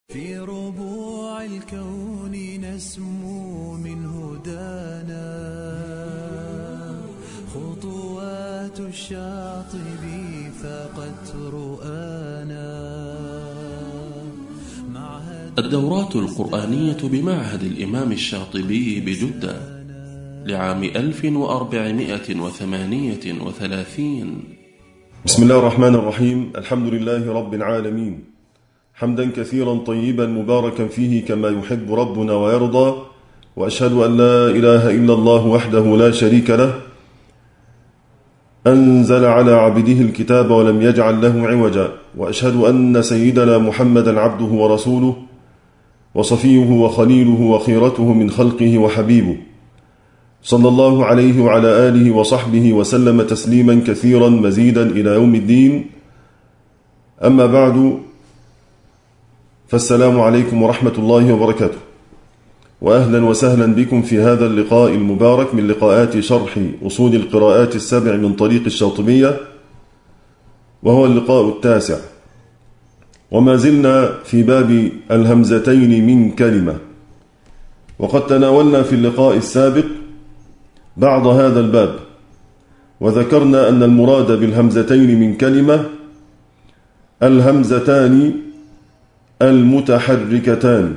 في ربوع الكون نسمو من هدانا خطوات الشاطبي فقد رؤانا. الدورات القرآنية بمعهد الإمام الشاطبي بجدة لعام 1438. بسم الله الرحمن الرحيم. الحمد لله رب العالمين، حمدا كثيرا طيبا مباركا فيه كما يحب ربنا ويرضى، وأشهد أن لا إله إلا الله وحده لا شريك له، أنزل على عبده الكتاب ولم يجعل له عوجا، وأشهد أن سيدنا محمدا عبده ورسوله وصفيه وخليله وخيرته من خلقه وحبيبه، صلى الله عليه وعلى آله وصحبه وسلم تسليما كثيرا مزيدا إلى يوم الدين. أما بعد، فالسلام عليكم ورحمة الله وبركاته، وأهلا وسهلا بكم في هذا اللقاء المبارك من لقاءات شرح أصول القراءات السبع من طريق الشاطبية، وهو اللقاء التاسع، وما زلنا في باب الهمزتين من كلمة. وقد تناولنا في اللقاء السابق بعض هذا الباب، وذكرنا أن المراد بالهمزتين من كلمة الهمزتان المتحركتان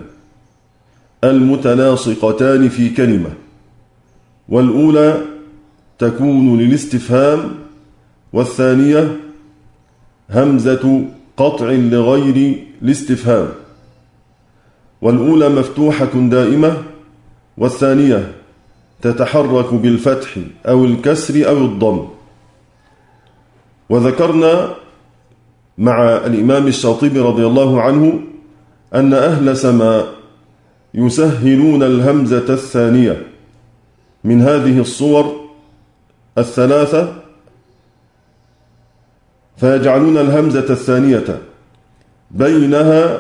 المتلاصقتان في كلمة، والأولى تكون للاستفهام، والثانية همزة قطع لغير الاستفهام. والأولى مفتوحة دائمة، والثانية تتحرك بالفتح أو الكسر أو الضم. وذكرنا مع الإمام الشاطبي رضي الله عنه أن أهل سماء يسهلون الهمزة الثانية من هذه الصور الثلاثة، فيجعلون الهمزة الثانية بينها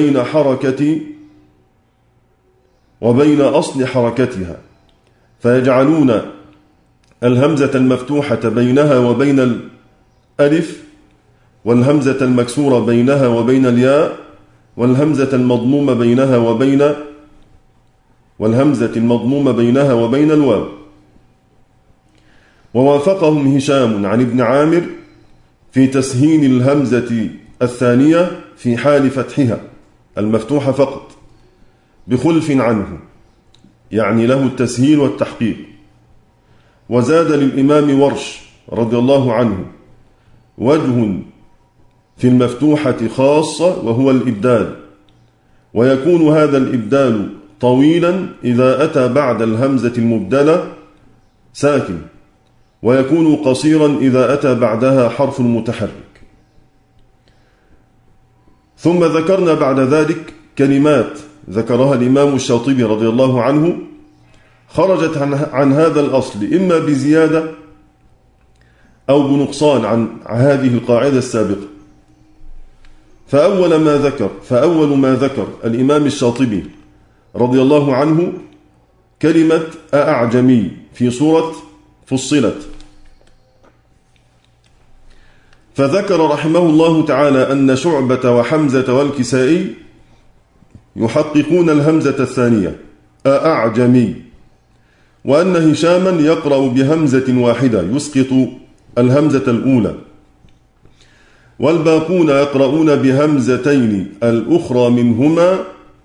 وبين أصل حركتها، فيجعلون الهمزة المفتوحة بينها وبين الألف، والهمزة المكسورة بينها وبين الياء، والهمزة المضمومة بينها وبين الواو. ووافقهم هشام عن ابن عامر في تسهيل الهمزة الثانية في حال فتحها المفتوحة فقط، بخلف عنه، يعني له التسهيل والتحقيق. وزاد للإمام ورش رضي الله عنه وجه في المفتوحة خاصة، وهو الإبدال، ويكون هذا الإبدال طويلا إذا أتى بعد الهمزة المبدلة ساكن، ويكون قصيرا إذا أتى بعدها حرف متحرك. ثم ذكرنا بعد ذلك كلمات ذكرها الإمام الشاطبي رضي الله عنه خرجت عن هذا الأصل، إما بزيادة أو بنقصان عن هذه القاعدة السابقة. فأول ما ذكر الإمام الشاطبي رضي الله عنه كلمة أعجمي في سورة فصلت، فذكر رحمه الله تعالى أن شعبة وحمزة والكسائي يحققون الهمزة الثانية أعجمي، وأن هشاما يقرأ بهمزة واحدة يسقط الهمزة الأولى، والباقون يقرؤون بهمزتين الأخرى منهما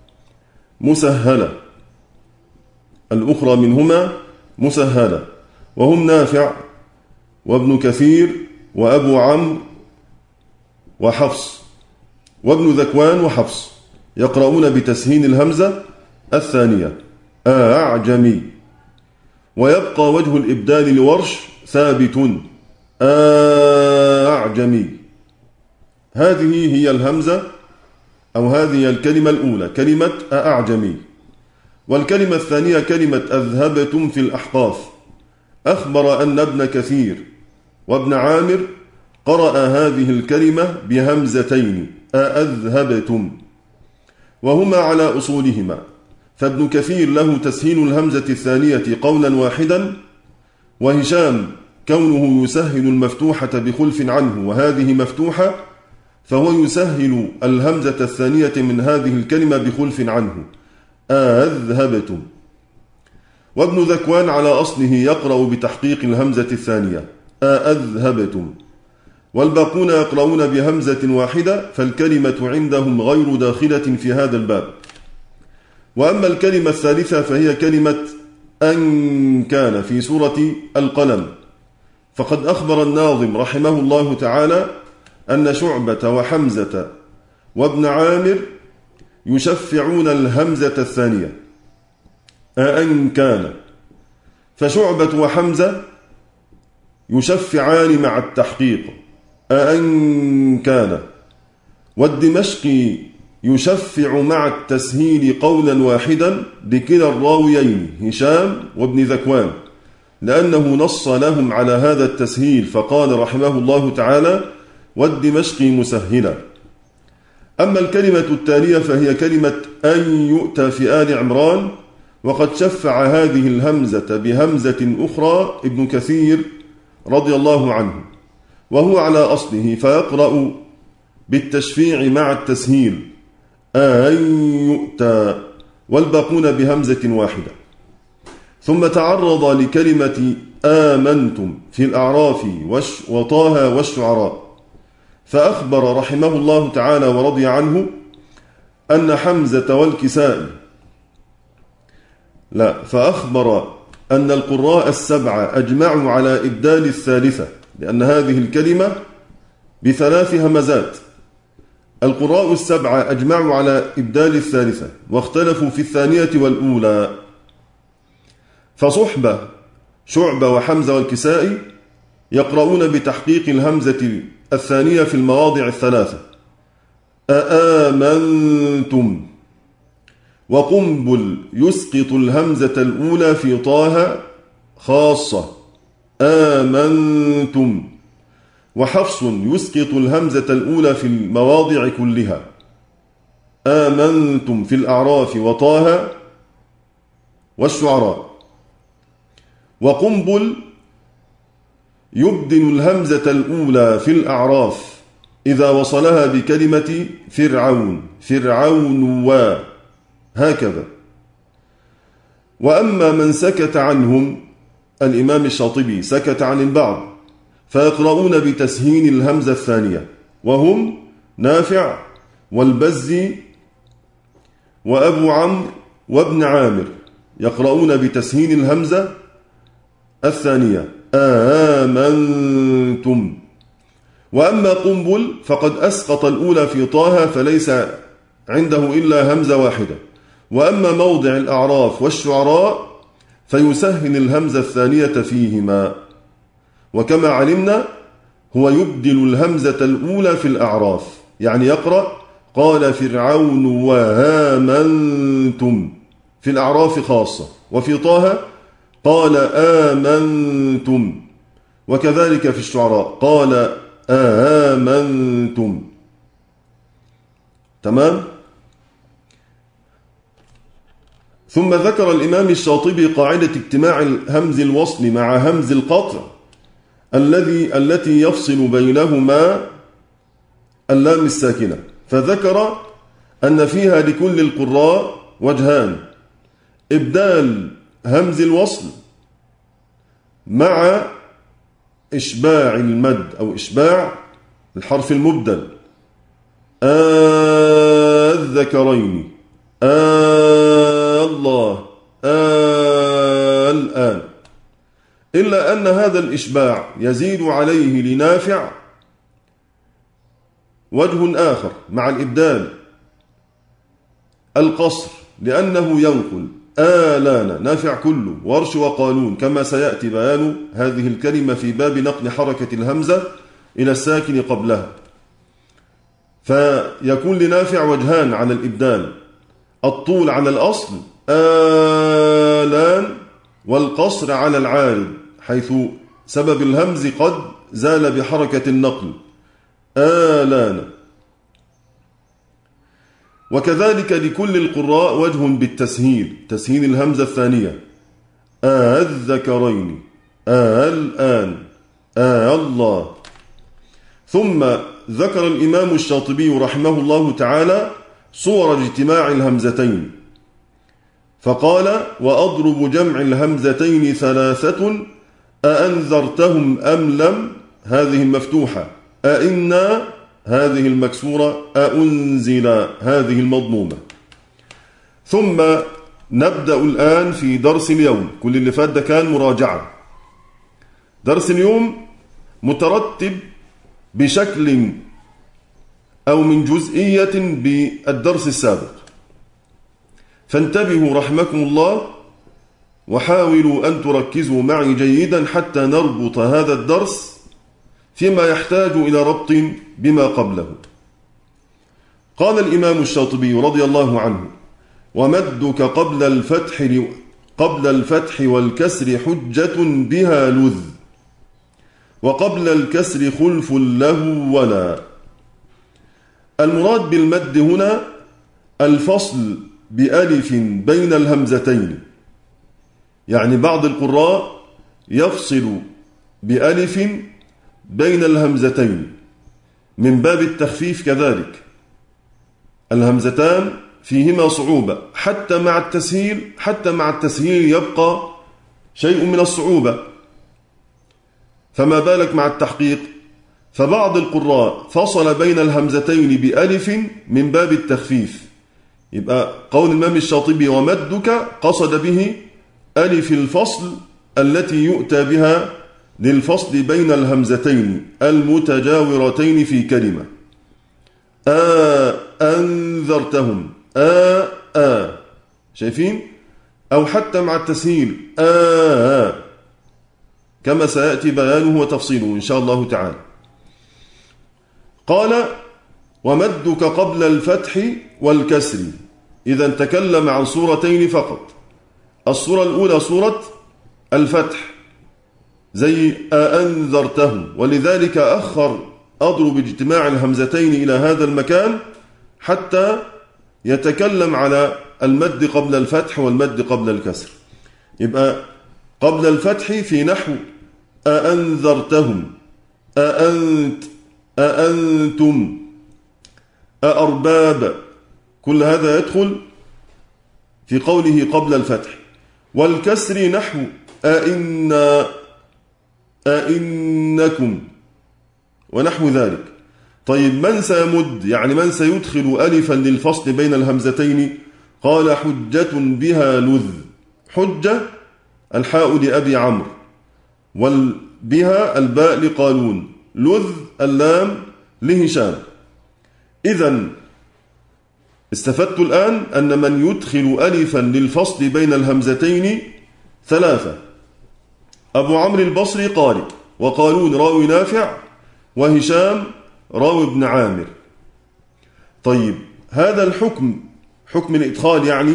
مسهلة، وهم نافع وابن كثير وأبو عمرو وحفص وابن ذكوان وحفص، يقرؤون بتسهيل الهمزة الثانية أعجمي. ويبقى وجه الإبدال لورش ثابت أعجمي. هذه هي الهمزة، أو هذه الكلمة الأولى كلمة أعجمي. والكلمة الثانية كلمة أذهبتم في الأحقاف. أخبر أن ابن كثير وابن عامر قرأ هذه الكلمة بهمزتين أذهبتم، وهما على أصولهما، فابن كثير له تسهيل الهمزة الثانية قولا واحدا، وهشام كونه يسهل المفتوحة بخلف عنه وهذه مفتوحة، فهو يسهل الهمزة الثانية من هذه الكلمة بخلف عنه، أذهبتم. وابن ذكوان على أصله يقرأ بتحقيق الهمزة الثانية أذهبتم، والباقون يقرؤون بهمزة واحدة، فالكلمة عندهم غير داخلة في هذا الباب. وأما الكلمة الثالثة فهي كلمة أن كان في سورة القلم، فقد أخبر الناظم رحمه الله تعالى أن شعبة وحمزة وابن عامر يشفعون الهمزة الثانية أن كان، فشعبة وحمزة يشفعان مع التحقيق أن كان، والدمشقي يشفع مع التسهيل قولا واحدا لكلا الراويين هشام وابن ذكوان، لأنه نص لهم على هذا التسهيل فقال رحمه الله تعالى والدمشقي مسهلا. أما الكلمة التالية فهي كلمة أن يؤتى في آل عمران، وقد شفع هذه الهمزة بهمزة أخرى ابن كثير رضي الله عنه، وهو على أصله، فيقرأ بالتشفيع مع التسهيل أن يؤتى، والباقون بهمزة واحدة. ثم تعرض لكلمة آمنتم في الأعراف وطه والشعراء، فأخبر رحمه الله تعالى ورضي عنه أن حمزة والكسائي فأخبر أن القراء السبعة أجمعوا على إبدال الثالثة، لأن هذه الكلمة بثلاث همزات. القراء السبعة أجمعوا على إبدال الثالثة، واختلفوا في الثانية والأولى. فصحبة شعبة وحمزة والكسائي يقرؤون بتحقيق الهمزة الثانية في المواضع الثلاثة آمنتم، وقنبل يسقط الهمزة الأولى في طه خاصة آمنتم، وحفص يسقط الهمزة الأولى في المواضع كلها آمنتم في الأعراف وطه والشعراء. وقنبل يبدل الهمزة الأولى في الأعراف إذا وصلها بكلمة فرعون فرعون هكذا. وأما من سكت عنهم الإمام الشاطبي سكت عن البعض، فيقرؤون بتسهين الهمزة الثانية، وهم نافع والبزي وأبو عمرو وابن عامر يقرؤون بتسهين الهمزة الثانية آمنتم. وأما قنبل فقد أسقط الأولى في طه، فليس عنده إلا همزة واحدة. وأما موضع الأعراف والشعراء فيسهل الهمزة الثانية فيهما، وكما علمنا هو يبدل الهمزة الأولى في الأعراف، يعني يقرأ قال فرعون وآمنتم في الأعراف خاصة، وفي طه قال آمنتم، وكذلك في الشعراء قال آمنتم. تمام. ثم ذكر الإمام الشاطبي قاعدة اجتماع همز الوصل مع همز القطع التي يفصل بينهما اللام الساكنة، فذكر أن فيها لكل القراء وجهان: إبدال همز الوصل مع إشباع المد أو إشباع الحرف المبدل الذكرين الله الآن، إلا أن هذا الإشباع يزيد عليه لنافع وجه آخر مع الإبدال القصر، لأنه ينقل آلان نافع كله ورش وقانون، كما سيأتي بيان هذه الكلمة في باب نقل حركة الهمزة إلى الساكن قبلها. فيكون لنافع وجهان على الإبدال: الطول على الأصل آلان، والقصر على العارض حيث سبب الهمز قد زال بحركة النقل آلان. وكذلك لكل القراء وجه بالتسهيل، تسهيل الهمزة الثانية الذكرين الآن الله. ثم ذكر الإمام الشاطبي رحمه الله تعالى صور اجتماع الهمزتين، فقال: وأضرب جمع الهمزتين ثلاثة، أأنذرتهم أم لم، هذه المفتوحة، أئنا هذه المكسورة، أأنزل هذه المضمومة. ثم نبدأ الآن في درس اليوم. كل اللي فات ده كان مراجعة. درس اليوم مترتب بشكل أو من جزئية بالدرس السابق، فانتبهوا رحمكم الله وحاولوا أن تركزوا معي جيدا حتى نربط هذا الدرس فيما يحتاج إلى ربط بما قبله. قال الإمام الشاطبي رضي الله عنه: ومدك قبل الفتح والكسر حجة بها لذ، وقبل الكسر خلف له ولا. المراد بالمد هنا الفصل بألف بين الهمزتين، يعني بعض القراء يفصل بألف بين الهمزتين من باب التخفيف. كذلك الهمزتان فيهما صعوبة، حتى مع التسهيل يبقى شيء من الصعوبة، فما بالك مع التحقيق. فبعض القراء فصل بين الهمزتين بألف من باب التخفيف. يبقى قول الإمام الشاطبي ومدك قصد به ألف الفصل التي يؤتى بها للفصل بين الهمزتين المتجاورتين في كلمة. أنذرتهم، شايفين؟ أو حتى مع التسهيل كما سيأتي بيانه وتفصيله إن شاء الله تعالى. قال: ومدك قبل الفتح والكسر. إذا تكلم عن صورتين فقط. الصورة الأولى صورة الفتح زي أنذرتهم، ولذلك أخر أضرب اجتماع الهمزتين إلى هذا المكان حتى يتكلم على المد قبل الفتح والمد قبل الكسر. يبقى قبل الفتح في نحو أأنذرتهم، أأنت، أأنتم، أأرباب، كل هذا يدخل في قوله قبل الفتح. والكسر نحو أئنا، أئنكم، ونحو ذلك. طيب من سيمد، يعني من سيدخل ألفا للفصل بين الهمزتين؟ قال: حجة بها لذ. حجة الحاء لأبي عمرو، والبها الباء لقالون، لذ اللام لهشام. إذن استفدت الآن أن من يدخل ألفا للفصل بين الهمزتين ثلاثة: أبو عمرو البصري قارئ، وقالون راوي نافع، وهشام راوي ابن عامر. طيب هذا الحكم، حكم الإدخال يعني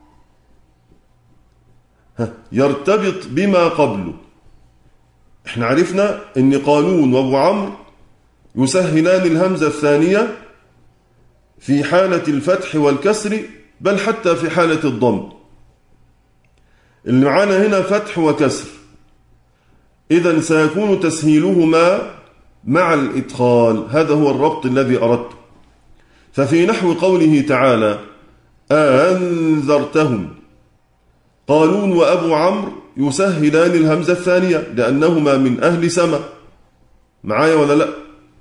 يرتبط بما قبله. احنا عرفنا ان قالون وابو عمرو يسهلان الهمزة الثانية في حالة الفتح والكسر، بل حتى في حالة الضم. اللي معانا هنا فتح وكسر، إذن سيكون تسهيلهما مع الإدخال. هذا هو الربط الذي أردته. ففي نحو قوله تعالى أنذرتهم، قالون وأبو عمرو يسهلان الهمزة الثانية لأنهما من أهل سما. معايا ولا لا؟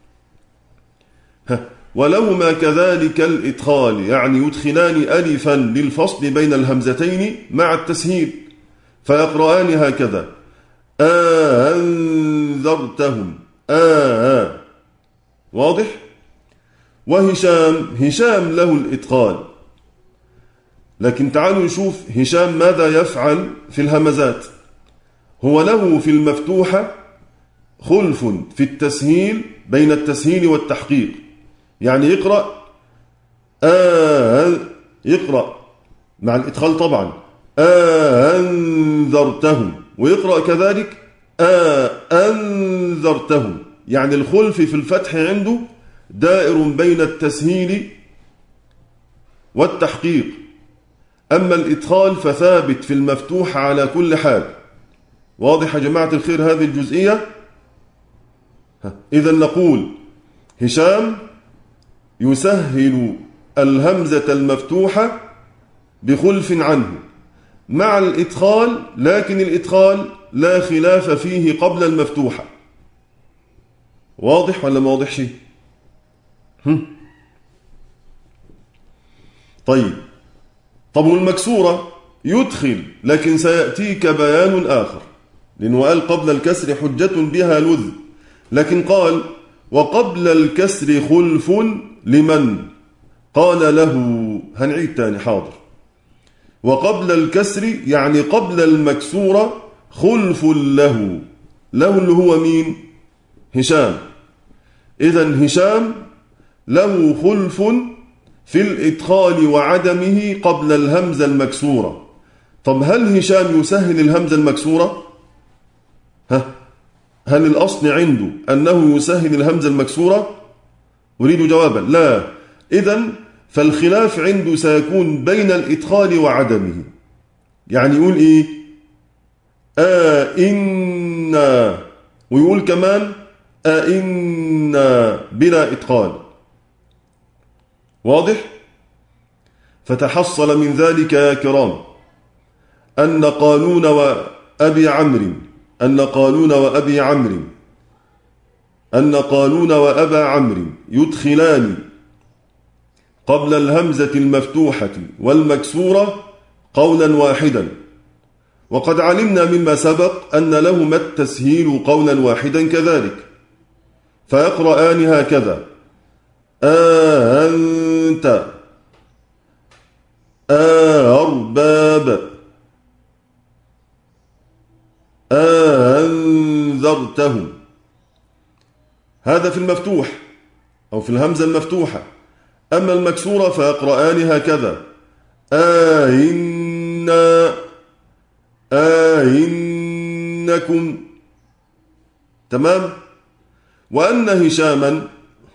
ولهما كذلك الإدخال، يعني يدخلان ألفا للفصل بين الهمزتين مع التسهيل، فيقرآن هكذا أنذرتهم. واضح؟ وهشام له الإدخال، لكن تعالوا نشوف هشام ماذا يفعل في الهمزات. هو له في المفتوحة خلف في التسهيل بين التسهيل والتحقيق، يعني يقرأ يقرأ مع الإدخال طبعا أنذرتهم، ويقرأ كذلك أنذرتهم، يعني الخلف في الفتح عنده دائر بين التسهيل والتحقيق. أما الإدخال فثابت في المفتوح على كل حال. واضح يا جماعة الخير هذه الجزئية؟ إذا نقول هشام يسهل الهمزة المفتوحة بخلف عنه مع الإدخال، لكن الإدخال لا خلاف فيه قبل المفتوحة. واضح ولا ما واضح شيء؟ طب والمكسورة يدخل، لكن سيأتيك بيان آخر، لأنه قال قبل الكسر حجة بها لذ، لكن قال وقبل الكسر خلف لمن قال له. هنعيد تاني، حاضر. وقبل الكسر يعني قبل المكسورة خلف له، له اللي هو مين؟ هشام. إذن هشام له خلف في الإدخال وعدمه قبل الهمزة المكسورة. طب هل هشام يسهل الهمزة المكسورة؟ هل الأصل عنده أنه يسهل الهمزة المكسورة؟ أريد جوابا. لا. إذن فالخلاف عنده سيكون بين الإدخال وعدمه. يعني يقول إيه؟ إنا، ويقول كمان إنا بلا إدخال. واضح؟ فتحصل من ذلك يا كرام أن قالون وأبي عمرو وأبا عمرو يدخلان قبل الهمزة المفتوحة والمكسورة قولا واحدا، وقد علمنا مما سبق أن لهما التسهيل قولا واحدا كذلك، فيقرآن هكذا: أنت أرباب أنذرتهم. هذا في المفتوح أو في الهمزة المفتوحة. أما المكسورة فيقرآن هكذا: إنكم. تمام. وأن هشاما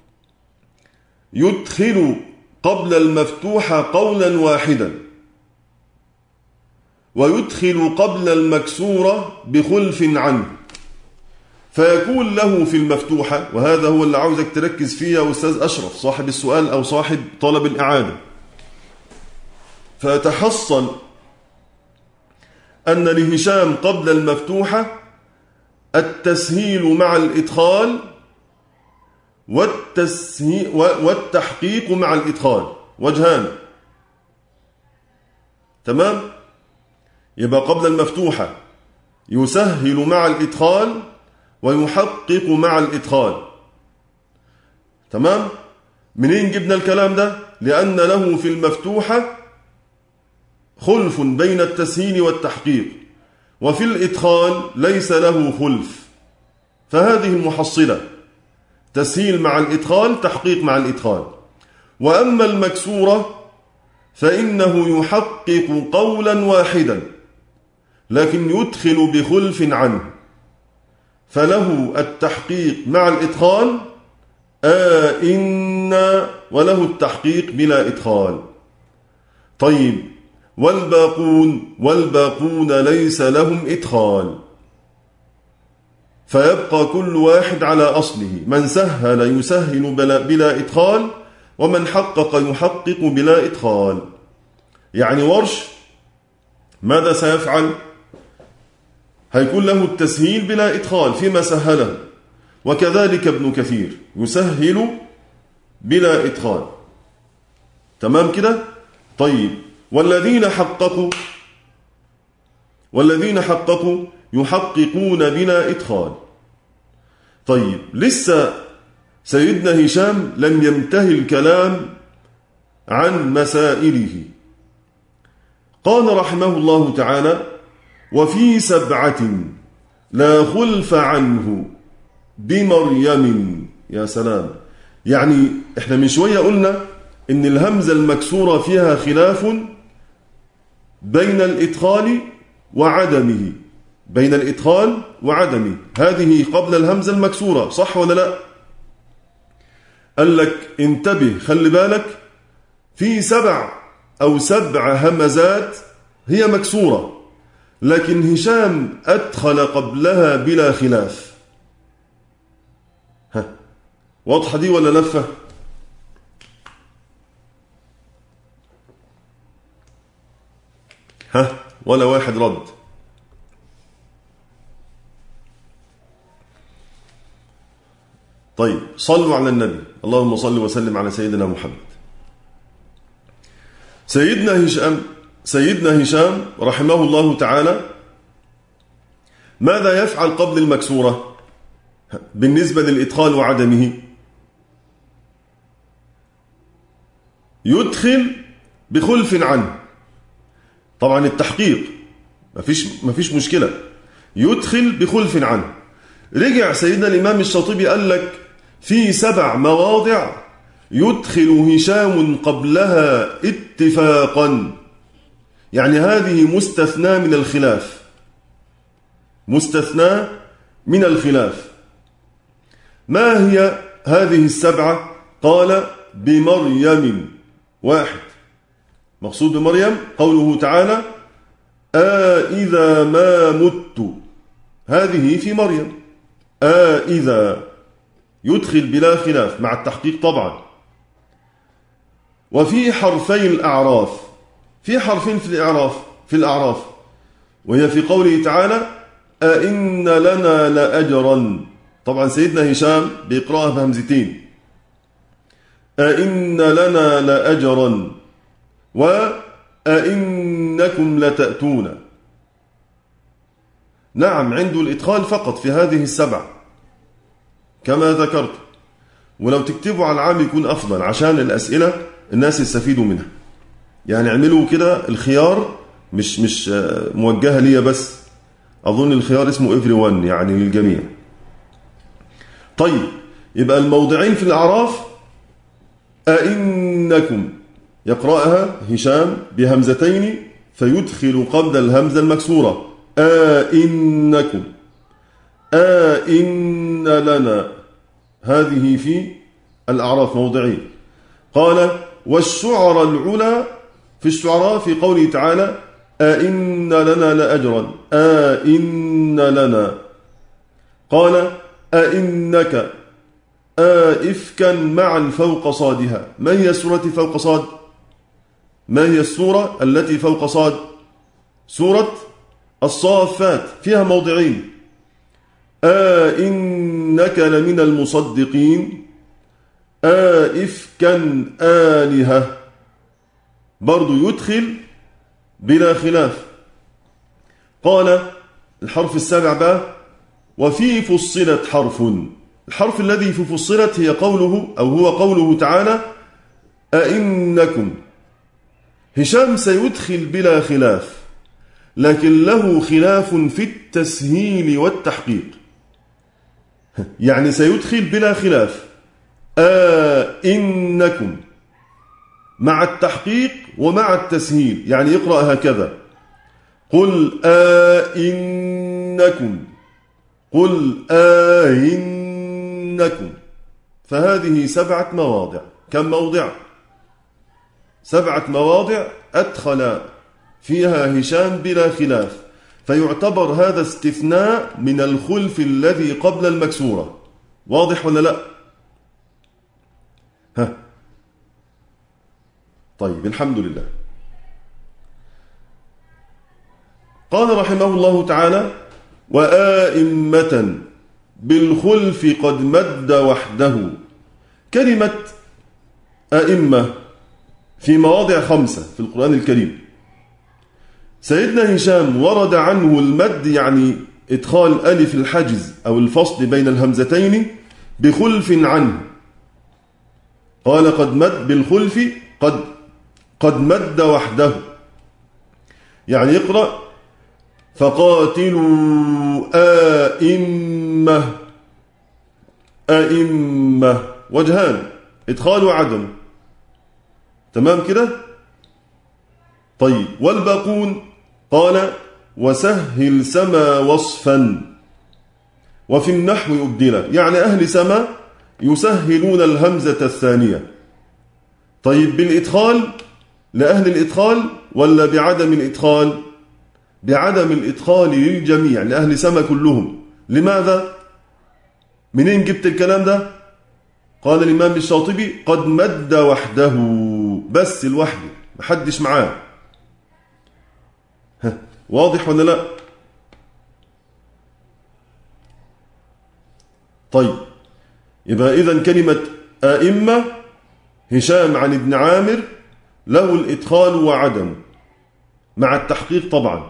يدخل قبل المفتوحة قولا واحدا، ويدخل قبل المكسورة بخلف عنه، فيكون له في المفتوحة، وهذا هو اللي عاوزك تركز فيه يا أستاذ أشرف صاحب السؤال أو صاحب طلب الإعادة. فتحصل أن لهشام قبل المفتوحة التسهيل مع الإدخال والتحقيق مع الإدخال، وجهان. تمام. يبقى قبل المفتوحة يسهل مع الإدخال ويحقق مع الإدخال. تمام. منين جبنا الكلام ده؟ لأن له في المفتوحة خلف بين التسهيل والتحقيق، وفي الإدخال ليس له خلف، فهذه المحصلة: تسهيل مع الإدخال، تحقيق مع الإدخال. وأما المكسورة فإنه يحقق قولا واحدا لكن يدخل بخلف عنه، فله التحقيق مع الإدخال إنا، وله التحقيق بلا إدخال. طيب، والباقون ليس لهم إدخال، فيبقى كل واحد على أصله: من سهل يسهل بلا إدخال، ومن حقق يحقق بلا إدخال. يعني ورش ماذا سيفعل؟ هيكون له التسهيل بلا إدخال فيما سهله، وكذلك ابن كثير يسهل بلا إدخال. تمام كده؟ طيب، والذين حققوا يحققون بلا إدخال. طيب، لسه سيدنا هشام لم ينتهي الكلام عن مسائله. قال رحمه الله تعالى: وفي 7 لا خلف عنه بمريم. يا سلام. يعني احنا من شوية قلنا ان الهمزة المكسورة فيها خلاف بين الإدخال وعدمه، هذه قبل الهمزة المكسورة، صح ولا لا؟ قال لك انتبه، خلي بالك، في 7 همزات هي مكسورة، لكن هشام أدخل قبلها بلا خلاف. واضحة دي ولا لفة؟ ولا واحد رد. طيب صلوا على النبي. اللهم صل وسلم على سيدنا محمد. سيدنا هشام رحمه الله تعالى ماذا يفعل قبل المكسورة بالنسبة للإدخال وعدمه؟ يدخل بخلف عنه. طبعا التحقيق مفيش مشكلة، يدخل بخلف عنه. رجع سيدنا الإمام الشاطبي قال لك في 7 مواضع يدخل هشام قبلها اتفاقا، يعني هذه مستثنى من الخلاف، مستثنى من الخلاف. ما هي هذه 7؟ قال بمريم 1. مقصود بمريم قوله تعالى إذا ما مت، هذه في مريم. إذا يدخل بلا خلاف مع التحقيق طبعا. وفي حرفي الأعراف، في حرفين في الأعراف وهي في قوله تعالى أئن لنا لأجرا. طبعا سيدنا هشام بيقرأها بهمزتين، أئن لنا لأجرا وأئنكم لتأتون. نعم عنده الإدخال فقط في هذه 7 كما ذكرت، ولو تكتبوا على العام يكون أفضل عشان الأسئلة الناس يستفيدوا منها. يعني اعملوا كده الخيار مش موجهة لي بس، أظن الخيار اسمه everyone يعني للجميع. طيب يبقى الموضعين في الأعراف أئنكم يقرأها هشام بهمزتين فيدخل قبل الهمزة المكسورة أئنكم. أئن لنا، هذه في الأعراف موضعين. قال والشعر العلا في الشعراء في قوله تعالى أئن لنا لأجرا، أئن لنا. قال أئنك إفكا معا فوق صادها. ما هي السورة فوق صاد؟ ما هي السورة التي فوق صاد؟ سورة الصافات، فيها موضعين. إنك لمن المصدقين، إفكا آلهة، برضو يدخل بلا خلاف. قال الحرف السابع بقى وفي فصلت حرف. الحرف الذي في فصلت هي قوله أو هو قوله تعالى أئنكم. هشام سيدخل بلا خلاف، لكن له خلاف في التسهيل والتحقيق. يعني سيدخل بلا خلاف إنكم مع التحقيق ومع التسهيل، يعني يقرأ هكذا قل إنكم، قل إنكم. فهذه 7 مواضع. كم موضع؟ 7 مواضع أدخل فيها هشام بلا خلاف، فيعتبر هذا استثناء من الخلف الذي قبل المكسورة. واضح ولا لا؟ طيب الحمد لله. قال رحمه الله تعالى وآئمة بالخلف قد مد وحده. كلمة آئمة في مواضع 5 في القرآن الكريم. سيدنا هشام ورد عنه المد، يعني إدخال ألف الحجز أو الفصل بين الهمزتين بخلف عنه. قال قد مد بالخلف، قد مد وحده، يعني يقرأ فقاتلوا آئمة. آئمة وجهان، إدخال وعدم. تمام كده؟ طيب والباقون قال وسهل سما وصفا. وفي النحو أبدله، يعني أهل سما يسهلون الهمزة الثانية. طيب بالإدخال لأهل الإدخال ولا بعدم الإدخال؟ بعدم الإدخال للجميع، لأهل سما كلهم. لماذا؟ منين جبت الكلام ده؟ قال الإمام الشاطبي قد مد وحده، بس لوحده محدش معاه. واضح ولا لا؟ طيب، يبقى إذن كلمة أئمة هشام عن ابن عامر له الإدخال وعدم مع التحقيق طبعا.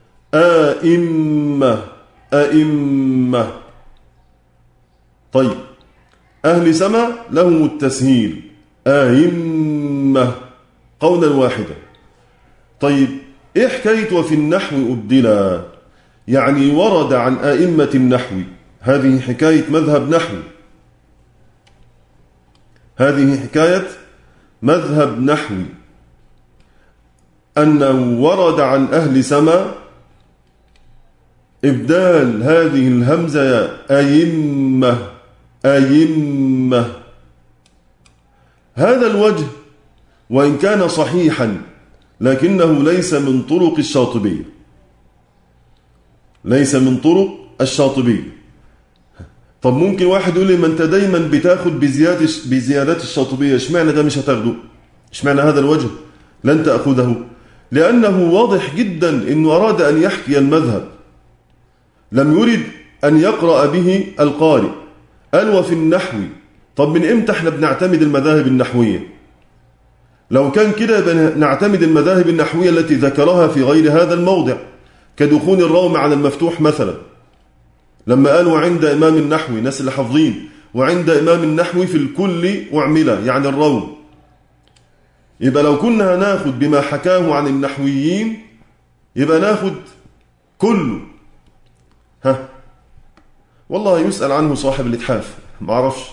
أئمة أئمة. طيب، أهل سما لهم التسهيل أئمة قولا واحدا. طيب، إيه حكاية وفي النحو أبدلا؟ يعني ورد عن أئمة النحو، هذه حكاية مذهب نحو، هذه حكاية مذهب نحوي، أنه ورد عن أهل سما إبدال هذه الهمزة أئمة أئمة. هذا الوجه وإن كان صحيحا لكنه ليس من طرق الشاطبية، ليس من طرق الشاطبية. طب ممكن واحد يقول لي ما أنت دايما بتاخد بزيادات الشاطبية، اشمعنى ده مش هتاخده؟ اشمعنى هذا الوجه لن تأخذه؟ لأنه واضح جدا أنه أراد أن يحكي المذهب، لم يرد أن يقرأ به القارئ. قال وفي النحو. طب من إمتى احنا بنعتمد المذاهب النحوية؟ لو كان كده نعتمد المذاهب النحوية التي ذكرها في غير هذا الموضع، كدخول الروم على المفتوح مثلا، لما قالوا عند إمام النحو، ناس اللي حافظين، وعند إمام النحو في الكل أعملة، يعني الروم. يبقى لو كنا هناخد بما حكاه عن النحويين يبقى ناخد كله. والله يسأل عنه صاحب الإتحاف، ما أعرفش.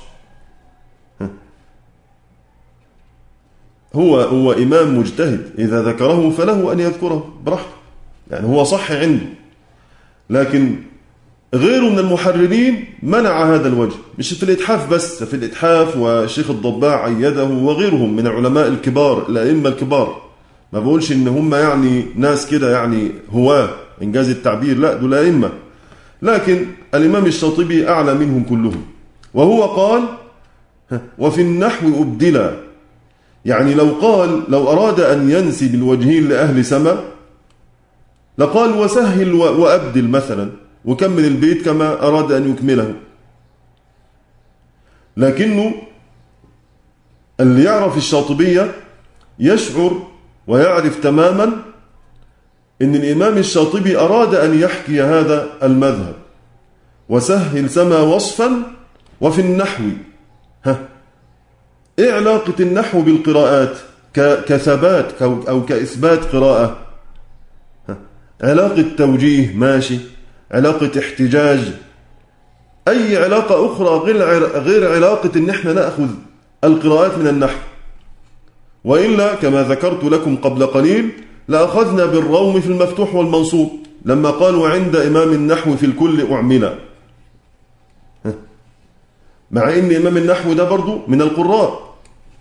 هو إمام مجتهد، إذا ذكره فله أن يذكره براحته، يعني هو صح عنده. لكن غيره من المحررين منع هذا الوجه، مش في الإتحاف بس، في الإتحاف والشيخ الضباع أيده وغيرهم من العلماء الكبار، الأئمة الكبار. ما بقولش إن هم يعني ناس كده يعني هواه إنجاز التعبير، لا، دول أئمة. لكن الإمام الشاطبي أعلى منهم كلهم، وهو قال وفي النحو أبدلا. يعني لو أراد أن ينسب الوجهين لأهل سما لقال وسهل وأبدل مثلا، وكمل البيت كما أراد أن يكمله. لكنه اللي يعرف الشاطبية يشعر ويعرف تماما إن الإمام الشاطبي أراد أن يحكي هذا المذهب، وسهل سما وصفا وفي النحو. إيه علاقة النحو بالقراءات كثبات أو كإثبات قراءة؟ علاقة توجيه ماشي، علاقة احتجاج، أي علاقة أخرى غير علاقة إن احنا نأخذ القراءات من النحو. وإلا كما ذكرت لكم قبل قليل لأخذنا بالروم في المفتوح والمنصوب لما قالوا عند إمام النحو في الكل أعمل، مع إن إمام النحو ده برضو من القراء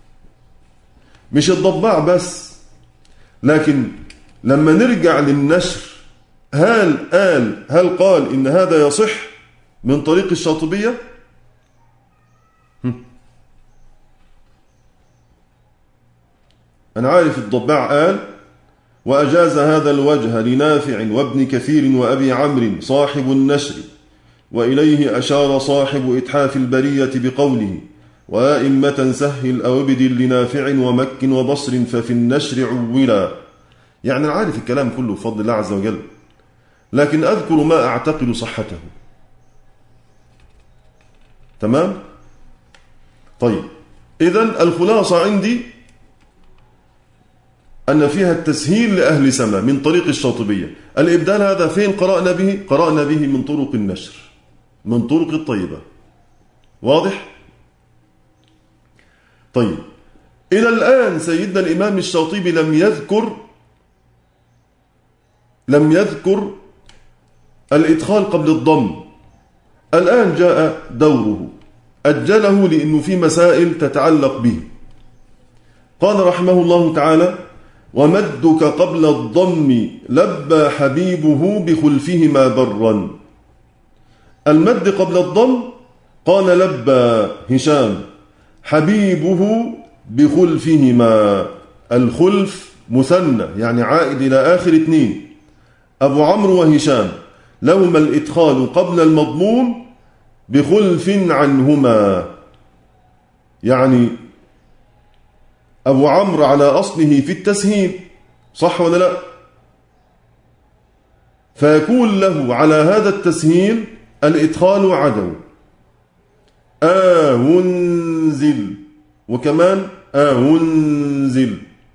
مش الضباع بس. لكن لما نرجع للنشر، هل قال إن هذا يصح من طريق الشاطبية؟ أنا عارف الضباع قال وأجاز هذا الوجه لنافع وابن كثير وأبي عمرو صاحب النشر، وإليه أشار صاحب إتحاف البرية بقوله وأئمة سهل أو ابدل لنافع ومك وبصر ففي النشر عولا. يعني أنا عارف الكلام كله بفضل الله عز وجل، لكن أذكر ما أعتقد صحته. تمام؟ طيب، إذن الخلاصة عندي أن فيها التسهيل لأهل سما من طريق الشاطبية. الإبدال هذا فين قرأنا به؟ قرأنا به من طرق النشر، من طرق الطيبة. واضح؟ طيب، إلى الآن سيدنا الإمام الشاطبي لم يذكر الإدخال قبل الضم. الآن جاء دوره، أجله لأنه في مسائل تتعلق به. قال رحمه الله تعالى ومدك قبل الضم لبى حبيبه بخلفهما برا. المد قبل الضم قال لبى هشام حبيبه بخلفهما. الخلف مثنى يعني عائد إلى آخر اثنين. أبو عمرو وهشام لهما الإدخال قبل المضموم بخلف عنهما، يعني أبو عمرو على أصله في التسهيل، صح ولا لا؟ فيكون له على هذا التسهيل الإدخال عدو. أنزل، وكمان أنزل.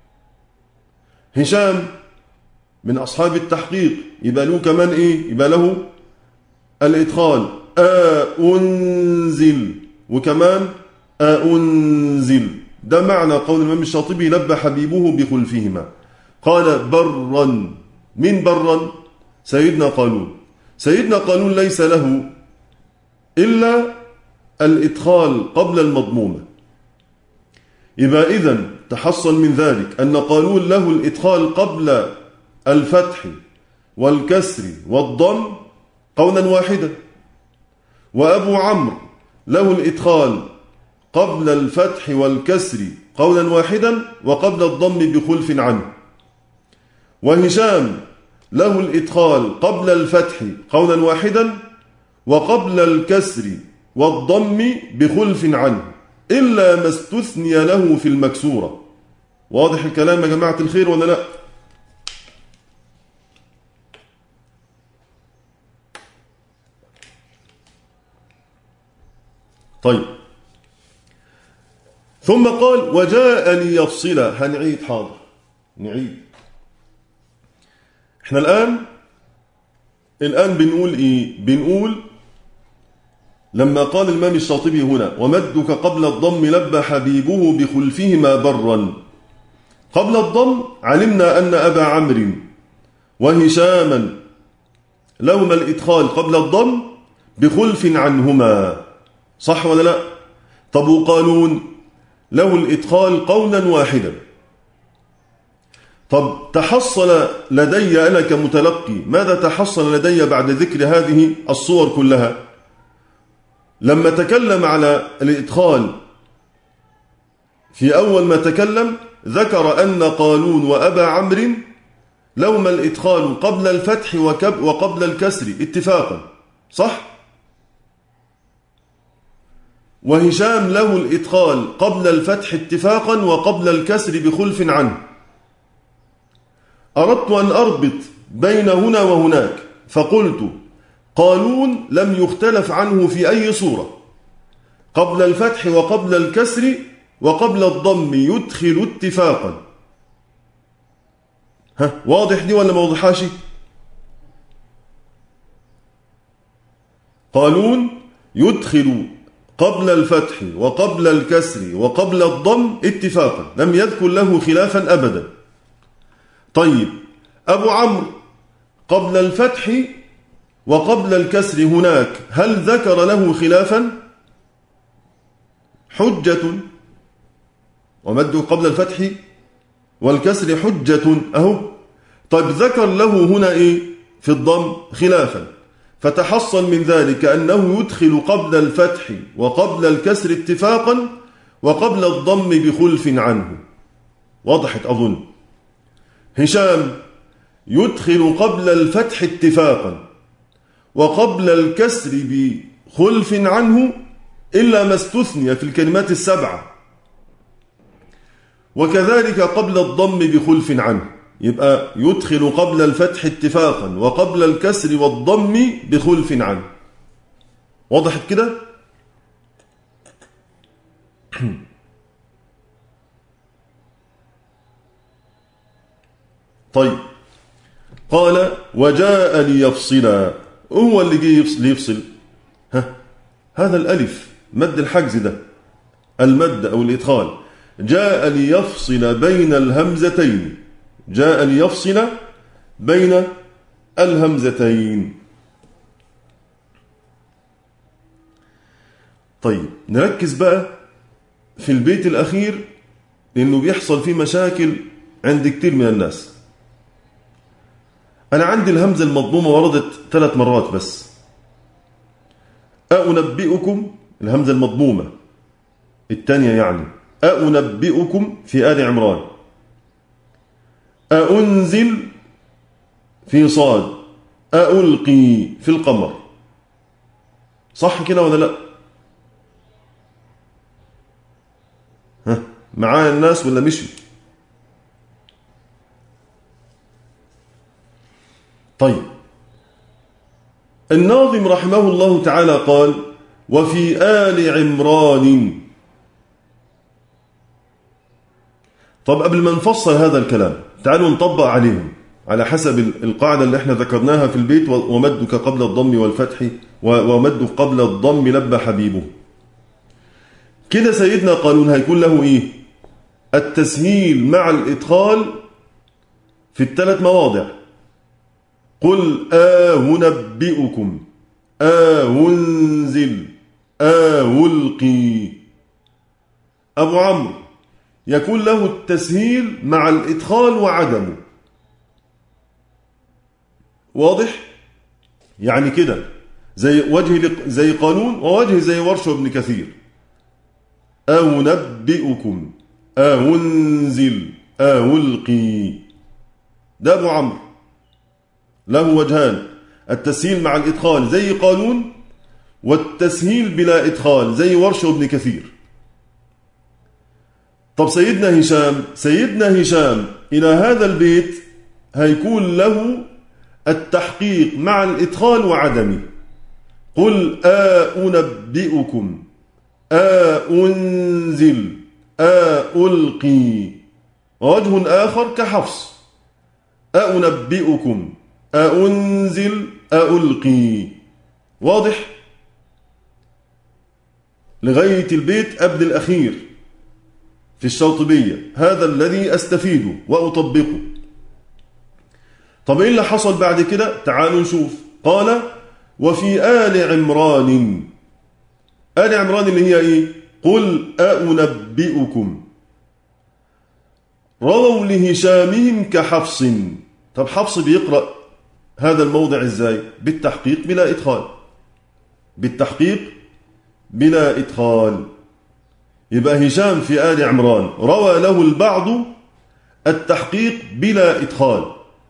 هشام من أصحاب التحقيق يبقى له كمان إيه؟ يبقى له الإدخال أنزل، وكمان أنزل. ده معنى قول الإمام الشاطبي لبى حبيبه بخلفهما. قال برا، من برا؟ سيدنا قالون. سيدنا قالون ليس له إلا الإدخال قبل المضمومة. يبقى إذن تحصل من ذلك أن قالون له الإدخال قبل الفتح والكسر والضم قولا واحدا، وأبو عمرو له الإدخال قبل الفتح والكسر قولا واحدا وقبل الضم بخلف عنه، وهشام له الإدخال قبل الفتح قولا واحدا وقبل الكسر والضم بخلف عنه إلا ما استثني له في المكسورة. واضح الكلام يا جماعة الخير ولا لا؟ طيب، ثم قال وجاء ليفصل. هنعيد، حاضر نعيد. احنا الآن بنقول ايه؟ بنقول لما قال الإمام الشاطبي هنا ومدك قبل الضم لبى حبيبه بخلفهما برا، قبل الضم علمنا أن أبا عمرو وهشاما لهما الإدخال قبل الضم بخلف عنهما، صح ولا لا؟ طب وقالون له الإدخال قولا واحدا. طب تحصل لدي أنا كمتلقي، ماذا تحصل لدي بعد ذكر هذه الصور كلها؟ لما تكلم على الإدخال في أول ما تكلم ذكر أن قالون وأبا عمرو لهما الإدخال قبل الفتح وقبل الكسر اتفاقا، صح؟ وهشام له الإدخال قبل الفتح اتفاقا وقبل الكسر بخلف عنه. أردت أن أربط بين هنا وهناك فقلت قالون لم يختلف عنه في أي صورة، قبل الفتح وقبل الكسر وقبل الضم يدخل اتفاقا. واضح دي ولا ما وضحاش؟ قالون يدخل قبل الفتح وقبل الكسر وقبل الضم اتفاقا، لم يذكر له خلافا أبدا. طيب أبو عمرو قبل الفتح وقبل الكسر هناك هل ذكر له خلافا؟ حجة، ومده قبل الفتح والكسر حجة أهو. طيب ذكر له هنا إيه في الضم؟ خلافا، فتحصل من ذلك أنه يدخل قبل الفتح وقبل الكسر اتفاقا وقبل الضم بخلف عنه. وضحت أظن. هشام يدخل قبل الفتح اتفاقا وقبل الكسر بخلف عنه إلا ما استثني في الكلمات السبعة، وكذلك قبل الضم بخلف عنه. يبقى يدخل قبل الفتح اتفاقا وقبل الكسر والضم بخلف عنه. وضحت كده؟ طيب، قال وجاء ليفصل. هو اللي جه ليفصل هذا الألف مد الحجز ده، المد أو الإدخال. جاء ليفصل بين الهمزتين، جاء ليفصل بين الهمزتين. طيب نركز بقى في البيت الأخير لأنه بيحصل فيه مشاكل عند كتير من الناس. أنا عندي الهمزة المضمومة وردت 3 مرات بس. أنبئكم، الهمزة المضمومة الثانية يعني أنبئكم في آل عمران، أنزل في صاد، ألقي في القمر. صح كده ولا لا؟ ها معايا الناس ولا مشي؟ طيب، الناظم رحمه الله تعالى قال وفي آل عمران. طب قبل ما نفصل هذا الكلام تعالوا نطبق عليهم على حسب القاعدة اللي احنا ذكرناها في البيت، ومدك قبل الضم والفتح ومدك قبل الضم لبى حبيبه. كده سيدنا قانون هيكون له ايه؟ التسهيل مع الإدخال في الثلاث مواضع. قل أنبئكم، أنزل، ألقي. أبو عمرو يكون له التسهيل مع الإدخال وعدمه. واضح؟ يعني كده زي وجه زي قانون ووجه زي ورش وابن كثير. أنبئكم، أنزل، ألقي. ده أبو عمرو له وجهان، التسهيل مع الإدخال زي قانون، والتسهيل بلا إدخال زي ورش وابن كثير. طب سيدنا هشام إلى هذا البيت هيكون له التحقيق مع الإدخال وعدمه. قل أنبئكم، أنزل، ألقي. ووجه آخر كحفص، أنبئكم، أنزل، ألقي. واضح؟ لغاية البيت قبل الأخير في الشاطبية، هذا الذي أستفيده وأطبقه. طب إيه اللي حصل بعد كده؟ تعالوا نشوف. قال وفي آل عمران. آل عمران اللي هي إيه؟ قل أنبئكم. رووا لهشامهم كحفص. طب حفص بيقرأ هذا الموضع إزاي؟ بالتحقيق بلا إدخال. بالتحقيق بلا إدخال. يبقى هشام في آل عمران روى له البعض التحقيق بلا إدخال.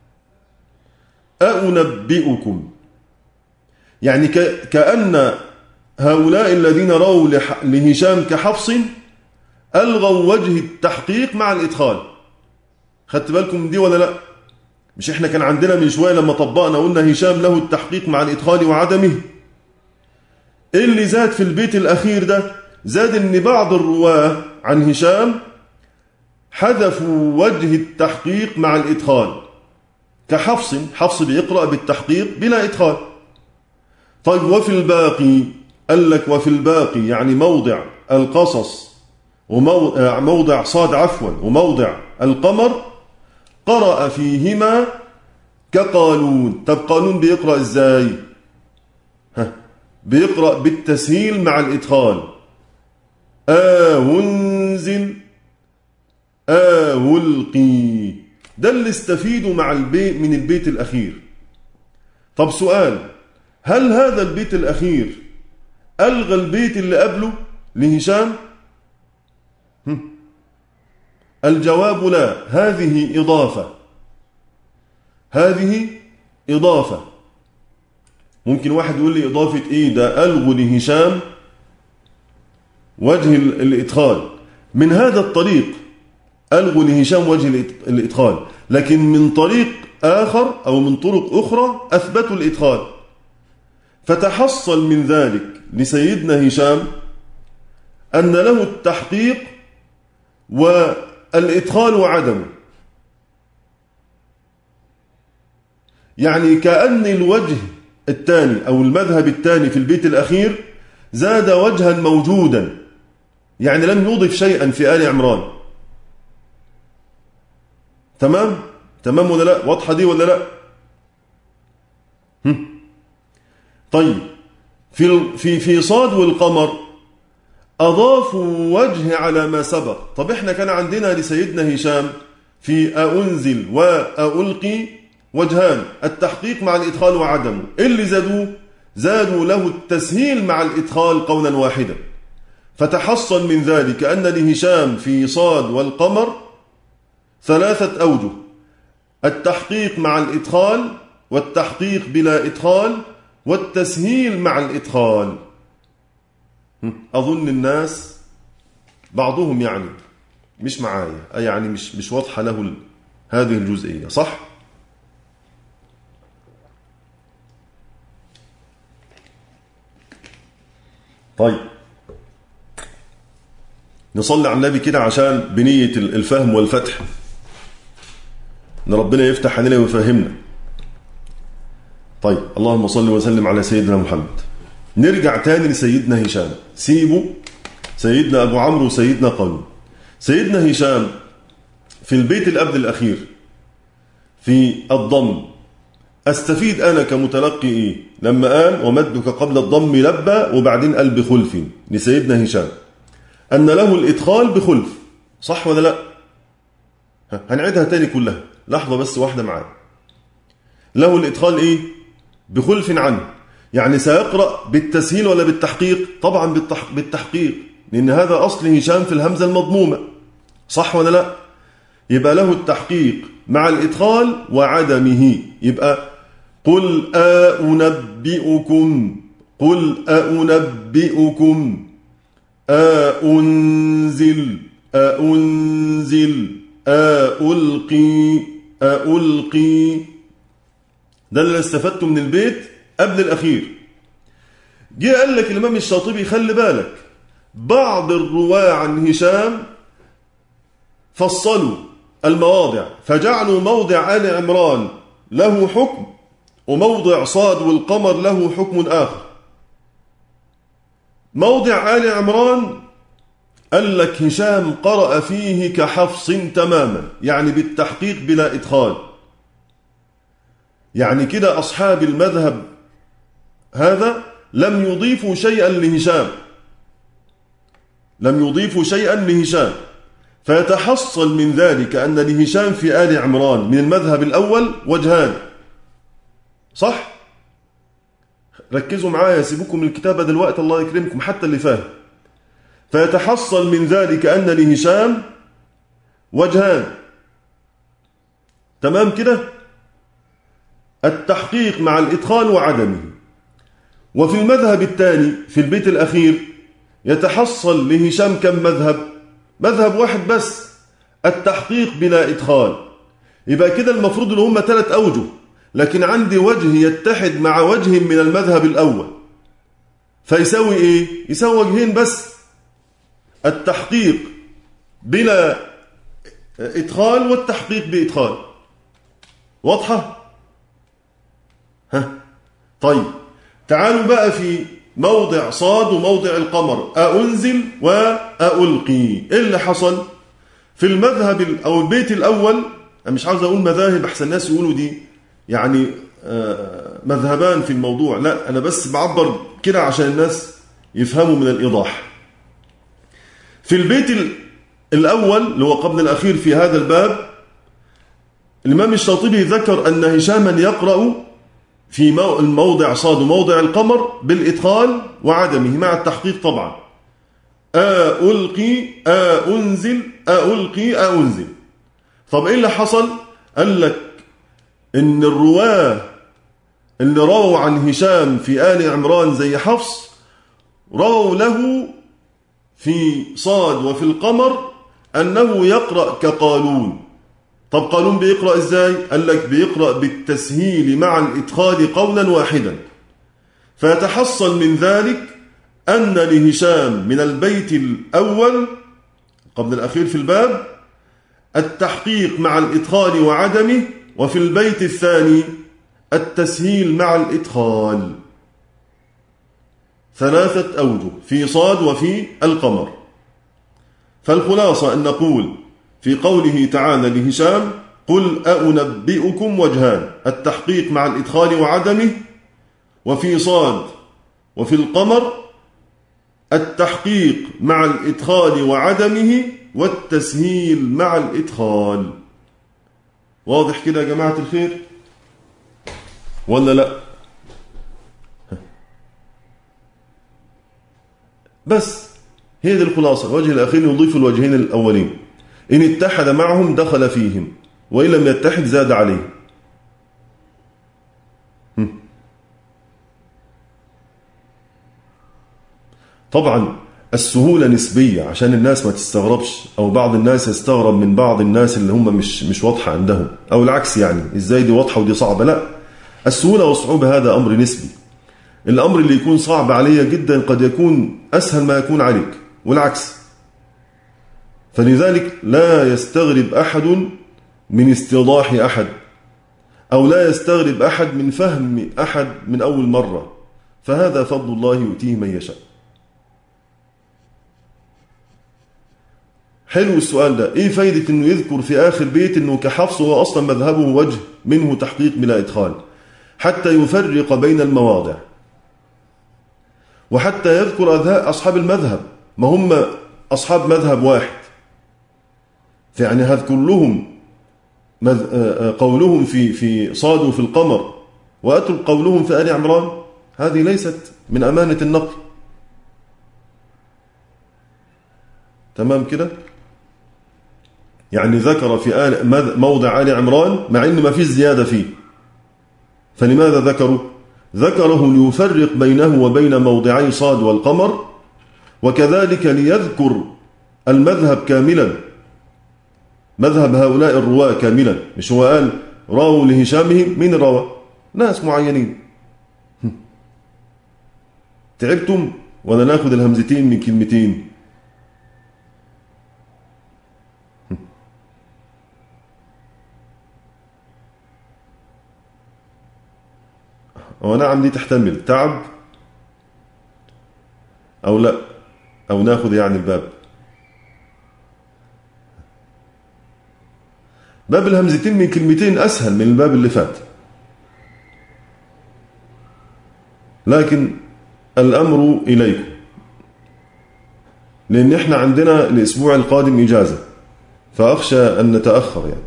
أنبئكم، يعني كأن هؤلاء الذين رووا لهشام كحفص ألغوا وجه التحقيق مع الإدخال. خدت بالكم من دي ولا لا؟ مش احنا كان عندنا من شوية لما طبقنا قلنا هشام له التحقيق مع الإدخال وعدمه. ايه اللي زاد في البيت الأخير ده؟ زاد ان بعض الرواة عن هشام حذفوا وجه التحقيق مع الإدخال كحفص. حفص بيقرأ بالتحقيق بلا إدخال. طيب وفي الباقي، قال لك وفي الباقي يعني موضع القصص وموضع صاد عفوا وموضع القمر قرأ فيهما كقانون. طب قانون بيقرأ ازاي؟ بيقرأ بالتسهيل مع الإدخال. أنزل، ألقي. ده اللي استفيدوا مع البيت من البيت الأخير. طب سؤال، هل هذا البيت الأخير ألغى البيت اللي قبله لهشام؟ الجواب لا، هذه إضافة. هذه إضافة. ممكن واحد يقول لي إضافة إيه؟ ده ألغوا لهشام وجه الإدخال. من هذا الطريق ألغوا لهشام وجه الإدخال، لكن من طريق آخر أو من طرق أخرى أثبتوا الإدخال. فتحصل من ذلك لسيدنا هشام أن له التحقيق والإدخال وعدمه. يعني كأن الوجه الثاني أو المذهب الثاني في البيت الأخير زاد وجها موجودا، يعني لم يضف شيئا في آل عمران. تمام؟ تمام ولا لا؟ واضحة دي ولا لا؟ طيب في صاد والقمر أضافوا وجه على ما سبق. طب احنا كان عندنا لسيدنا هشام في أنزل وألقي وجهان، التحقيق مع الإدخال وعدمه. اللي زادوا له التسهيل مع الإدخال قولا واحدا. فتحصل من ذلك أن لهشام في صاد والقمر 3 أوجه: التحقيق مع الإدخال، والتحقيق بلا إدخال، والتسهيل مع الإدخال. أظن الناس بعضهم يعني مش معايا، يعني مش واضحة له هذه الجزئية، صح؟ طيب نصلي على النبي كده عشان بنية الفهم والفتح، ان ربنا يفتح علينا ويفهمنا. طيب اللهم صل وسلم على سيدنا محمد. نرجع تاني لسيدنا هشام، سيبوا سيدنا أبو عمرو وسيدنا قالون. سيدنا هشام في البيت الأبد الأخير في الضم، أستفيد أنا كمتلقي إيه لما قال ومدك قبل الضم لبى وبعدين قال بخلف لسيدنا هشام؟ أن له الإدخال بخلف، صح ولا لا؟ هنعيدها تاني كلها، لحظة بس واحدة معايا. له الإدخال إيه؟ بخلف عنه، يعني سيقرأ بالتسهيل ولا بالتحقيق؟ طبعا بالتحقيق، لأن هذا أصل هشام في الهمزة المضمومة، صح ولا لا؟ يبقى له التحقيق مع الإدخال وعدمه. يبقى قل أنبئكم، قل أنبئكم، أنزل، أنزل، ألقي، ألقي. ده اللي استفدته من البيت قبل الأخير. جه قال لك الإمام الشاطبي خلي بالك، بعض الرواة عن هشام فصلوا المواضع فجعلوا موضع آل عمران له حكم وموضع صاد والقمر له حكم آخر. موضع آل عمران قال لك هشام قرأ فيه كحفص تماما، يعني بالتحقيق بلا إدخال. يعني كده أصحاب المذهب هذا لم يضيفوا شيئا لهشام، لم يضيفوا شيئا لهشام، فيتحصل من ذلك أن لهشام في آل عمران من المذهب الأول وجهان، صح؟ ركزوا معايا، سيبوكم من الكتابة دلوقتي الله يكرمكم حتى اللي فاهم. فيتحصل من ذلك أن لهشام وجهان، تمام كده؟ التحقيق مع الإدخال وعدمه. وفي المذهب الثاني في البيت الأخير يتحصل لهشام كم مذهب؟ مذهب واحد بس، التحقيق بلا إدخال. يبقى كده المفروض ان هم 3 أوجه، لكن عندي وجه يتحد مع وجه من المذهب الأول، فيساوي إيه؟ يساوي وجهين بس، التحقيق بلا إدخال والتحقيق بإدخال. واضحة؟ ها؟ طيب تعالوا بقى في موضع صاد وموضع القمر، أنزل وألقي. إيه اللي حصل؟ في المذهب أو البيت الأول، أنا مش عاوز أقول مذاهب أحسن الناس يقولوا دي يعني مذهبان في الموضوع، لا أنا بس بعبر كده عشان الناس يفهموا من الإيضاح. في البيت الأول اللي هو قبل الأخير في هذا الباب، الإمام الشاطبي ذكر أن هشاما يقرأ في الموضع صاد وموضع القمر بالإدخال وعدمه مع التحقيق طبعا. ألقي، أنزل، ألقي، أنزل. طب إيه اللي حصل؟ قال لك إن الرواة اللي رووا عن هشام في آل عمران زي حفص رووا له في صاد وفي القمر أنه يقرأ كقالون. طب قالون بيقرأ إزاي؟ قال لك بيقرأ بالتسهيل مع الإدخال قولا واحدا. فيتحصل من ذلك أن لهشام من البيت الأول قبل الأخير في الباب التحقيق مع الإدخال وعدمه، وفي البيت الثاني التسهيل مع الإدخال. 3 أوجه في صاد وفي القمر. فالخلاصة أن نقول في قوله تعالى لهشام قل أنبئكم وجهان، التحقيق مع الإدخال وعدمه، وفي صاد وفي القمر التحقيق مع الإدخال وعدمه والتسهيل مع الإدخال. واضح كده يا جماعة الخير ولا لا؟ بس هي دي الخلاصة. الوجه الأخير يضيف الوجهين الأولين، إن اتحد معهم دخل فيهم، وإن لم يتحد زاد عليه. طبعا السهولة نسبية عشان الناس ما تستغربش، أو بعض الناس يستغرب من بعض الناس اللي هم مش واضحة عندهم، أو العكس يعني إزاي دي واضحة ودي صعبة. لا، السهولة والصعوبة هذا أمر نسبي. الأمر اللي يكون صعب علي جدا قد يكون أسهل ما يكون عليك، والعكس. فلذلك لا يستغرب أحد من استيضاح أحد، أو لا يستغرب أحد من فهم أحد من أول مرة، فهذا فضل الله يؤتيه من يشاء. حلو السؤال ده. إيه فايدة أنه يذكر في آخر بيت أنه كحفص هو أصلا مذهبه وجه منه تحقيق بلا إدخال، حتى يفرق بين المواضع، وحتى يذكر أصحاب المذهب، ما هم أصحاب مذهب واحد، فيعني هذكر لهم قولهم في صاد وفي القمر، وأترك قولهم في آل عمران. هذه ليست من أمانة النقل. تمام كده؟ يعني ذكر في موضع آل عمران مع إن ما فيش زيادة فيه، فلماذا ذكره ليفرق بينه وبين موضعي صاد والقمر، وكذلك ليذكر المذهب كاملا، مذهب هؤلاء الرواة كاملا. مش هو قال راوا لهشامهم، من روى؟ ناس معينين. تعبتم ولا ناخذ الهمزتين من كلمتين؟ ونعم دي تحتمل تعب أو لا، أو ناخذ يعني الباب. باب الهمزتين من كلمتين أسهل من الباب اللي فات، لكن الأمر إليكم، لأن إحنا عندنا الأسبوع القادم إجازة، فأخشى أن نتأخر يعني.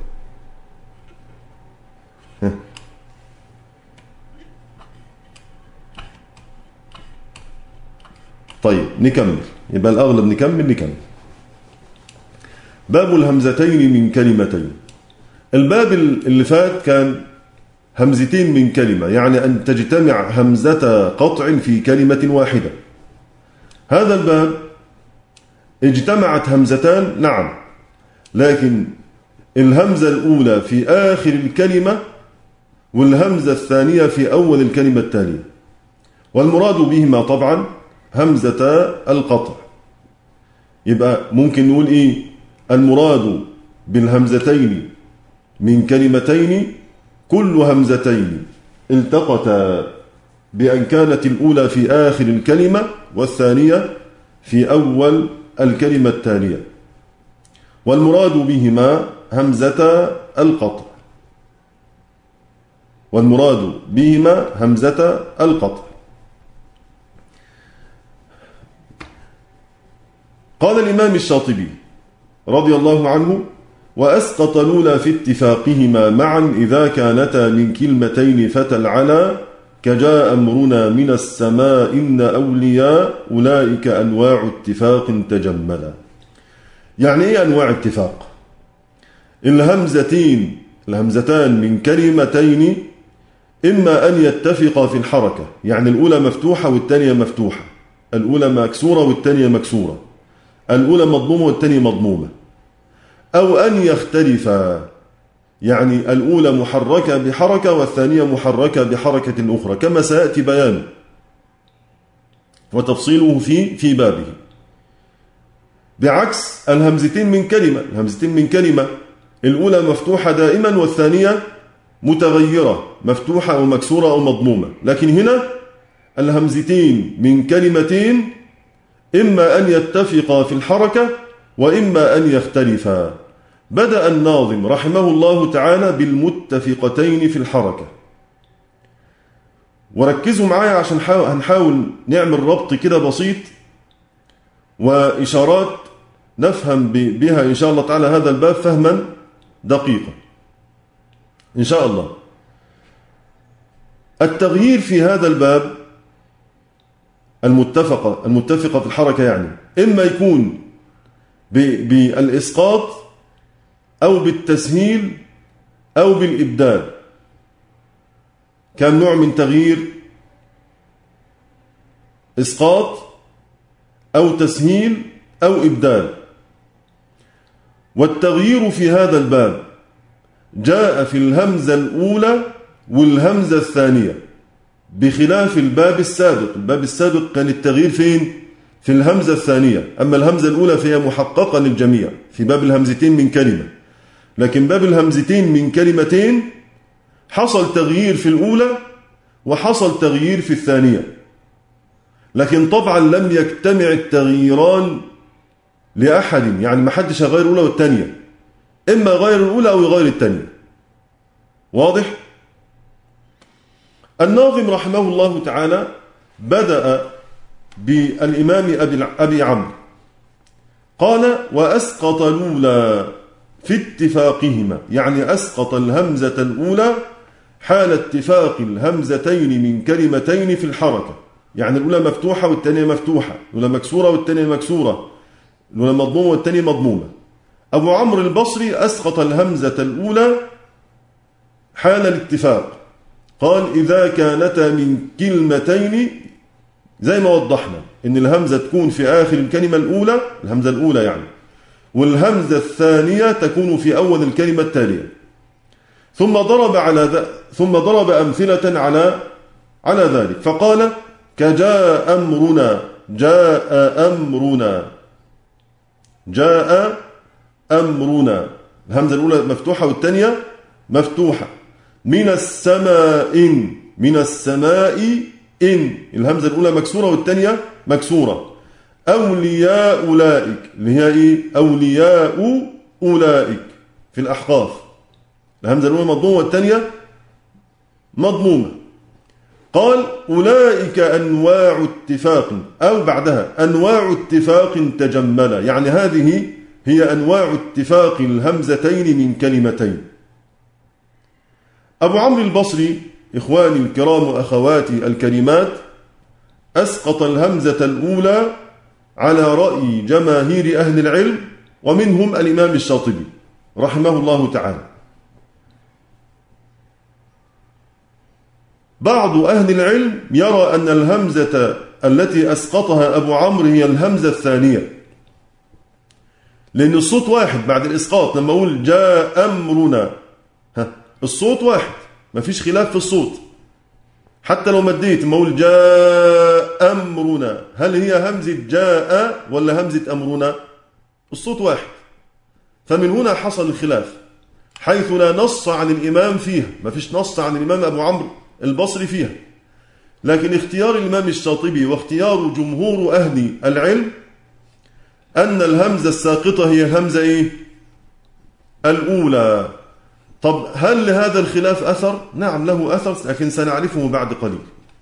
طيب نكمل، يبقى الأغلب نكمل. باب الهمزتين من كلمتين. الباب اللي فات كان همزتين من كلمة، يعني أن تجتمع همزة قطع في كلمة واحدة. هذا الباب اجتمعت همزتان، نعم، لكن الهمزة الأولى في آخر الكلمة والهمزة الثانية في أول الكلمة التالية، والمراد بهما طبعا همزة القطع. يبقى ممكن نقول إيه؟ المراد بالهمزتين من كلمتين كل همزتين التقتا بأن كانت الأولى في آخر الكلمة والثانية في أول الكلمة التالية، والمراد بهما همزة القطع. والمراد بهما همزة القطع. قال الإمام الشاطبي رضي الله عنه: وأسقط الأولى في اتفاقهما معا إذا كانتا من كلمتين فتى العلا كجاء أمرنا من السماء إن أولياء أولئك أنواع اتفاق تجملا. يعني إيه أنواع اتفاق؟ الهمزتان من كلمتين إما أن يتفقا في الحركة، يعني الأولى مفتوحة والثانية مفتوحة، الأولى مكسورة والثانية مكسورة، الأولى مضمومة والثانية مضمومة، أو أن يختلفا، يعني الأولى محركة بحركة والثانية محركة بحركة أخرى، كما سيأتي بيانه وتفصيله في بابه. بعكس الهمزتين من كلمة الأولى مفتوحة دائما والثانية متغيرة، مفتوحة أو مكسورة أو مضمومة. لكن هنا الهمزتين من كلمتين إما أن يتفقا في الحركة وإما أن يختلفا. بدأ الناظم رحمه الله تعالى بالمتفقتين في الحركة، وركزوا معايا عشان هنحاول نعمل ربط كده بسيط وإشارات نفهم بها إن شاء الله تعالى هذا الباب فهما دقيقا إن شاء الله. التغيير في هذا الباب المتفقة في الحركة، يعني إما يكون بالإسقاط أو بالتسهيل أو بالإبدال. كم نوع من تغيير؟ إسقاط أو تسهيل أو إبدال. والتغيير في هذا الباب جاء في الهمزة الأولى والهمزة الثانية، بخلاف الباب السابق. الباب السابق كان التغيير فين؟ في الهمزة الثانية، أما الهمزة الأولى فهي محققة للجميع في باب الهمزتين من كلمة. لكن باب الهمزتين من كلمتين حصل تغيير في الأولى وحصل تغيير في الثانية، لكن طبعا لم يجتمع التغييران لأحد، يعني ما حدش هيغير الأولى والثانية، إما يغير الأولى أو يغير الثانية. واضح؟ الناظم رحمه الله تعالى بدأ بالإمام أبي عمرو، قال: وأسقط الأولى في اتفاقهما، يعني أسقط الهمزة الأولى حال اتفاق الهمزتين من كلمتين في الحركة، يعني الأولى مفتوحة والثانية مفتوحة، الأولى مكسورة والثانية مكسورة، الأولى مضمومة والثانية مضمومة. أبو عمرو البصري أسقط الهمزة الأولى حال الاتفاق، قال: إذا كانتا من كلمتين، زي ما وضحنا إن الهمزة تكون في آخر الكلمة الأولى، الهمزة الأولى يعني، والهمزة الثانية تكون في أول الكلمة التالية. ثم ضرب أمثلة على ذلك، فقال: كجاء أمرنا، جاء أمرنا، جاء أمرنا، الهمزة الأولى مفتوحة والثانية مفتوحة. من السماء، من السماء إن، الهمزة الأولى مكسورة والثانية مكسورة. أولياء أولئك، اللي هي إيه؟ أولياء أولئك في الأحقاف، الهمزة الأولى مضمومة والثانية مضمومة. قال: أولئك أنواع اتفاق، أو بعدها أنواع اتفاق تجملة، يعني هذه هي أنواع اتفاق الهمزتين من كلمتين. أبو عمرو البصري إخواني الكرام وأخواتي الكريمات أسقط الهمزة الأولى على رأي جماهير أهل العلم، ومنهم الإمام الشاطبي رحمه الله تعالى. بعض أهل العلم يرى أن الهمزة التي أسقطها أبو عمرو هي الهمزة الثانية، لأن الصوت واحد بعد الإسقاط. لما أقول جاء أمرنا، الصوت واحد، ما فيش خلاف في الصوت، حتى لو مديت. لما أقول جاء أمرنا، هل هي همزة جاء ولا همزة أمرنا؟ الصوت واحد. فمن هنا حصل الخلاف، حيث لا نص عن الإمام فيها، ما فيش نص عن الإمام أبو عمرو البصري فيها، لكن اختيار الإمام الشاطبي واختيار جمهور أهل العلم أن الهمزة الساقطة هي الهمزة إيه؟ الأولى. طب هل لهذا الخلاف أثر؟ نعم له أثر، لكن سنعرفه بعد قليل.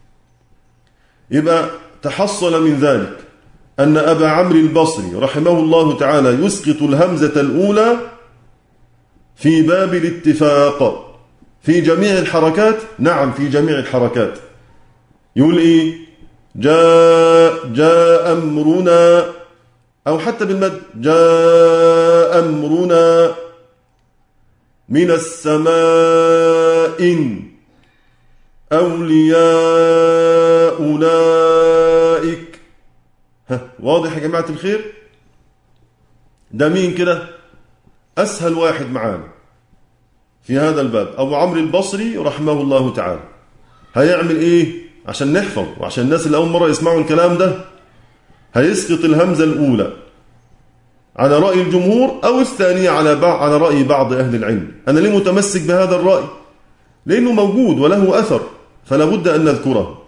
يبقى تحصل من ذلك أن أبا عمرو البصري رحمه الله تعالى يسقط الهمزة الأولى في باب الاتفاق في جميع الحركات. نعم في جميع الحركات. يقول إيه؟ جاء أمرنا، أو حتى بالمد جاء أمرنا. من السماء أولياء أولئك. واضح يا جماعة الخير؟ ده مين كده؟ أسهل واحد معانا في هذا الباب أبو عمرو البصري رحمه الله تعالى. هيعمل إيه عشان نحفظ، وعشان الناس اللي أول مرة يسمعوا الكلام ده؟ هيسقط الهمزة الأولى على رأي الجمهور، أو الثانية على رأي بعض أهل العلم. أنا ليه متمسك بهذا الرأي؟ لأنه موجود وله أثر، فلا بد أن نذكره.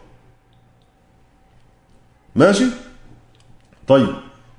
ماشي؟ طيب،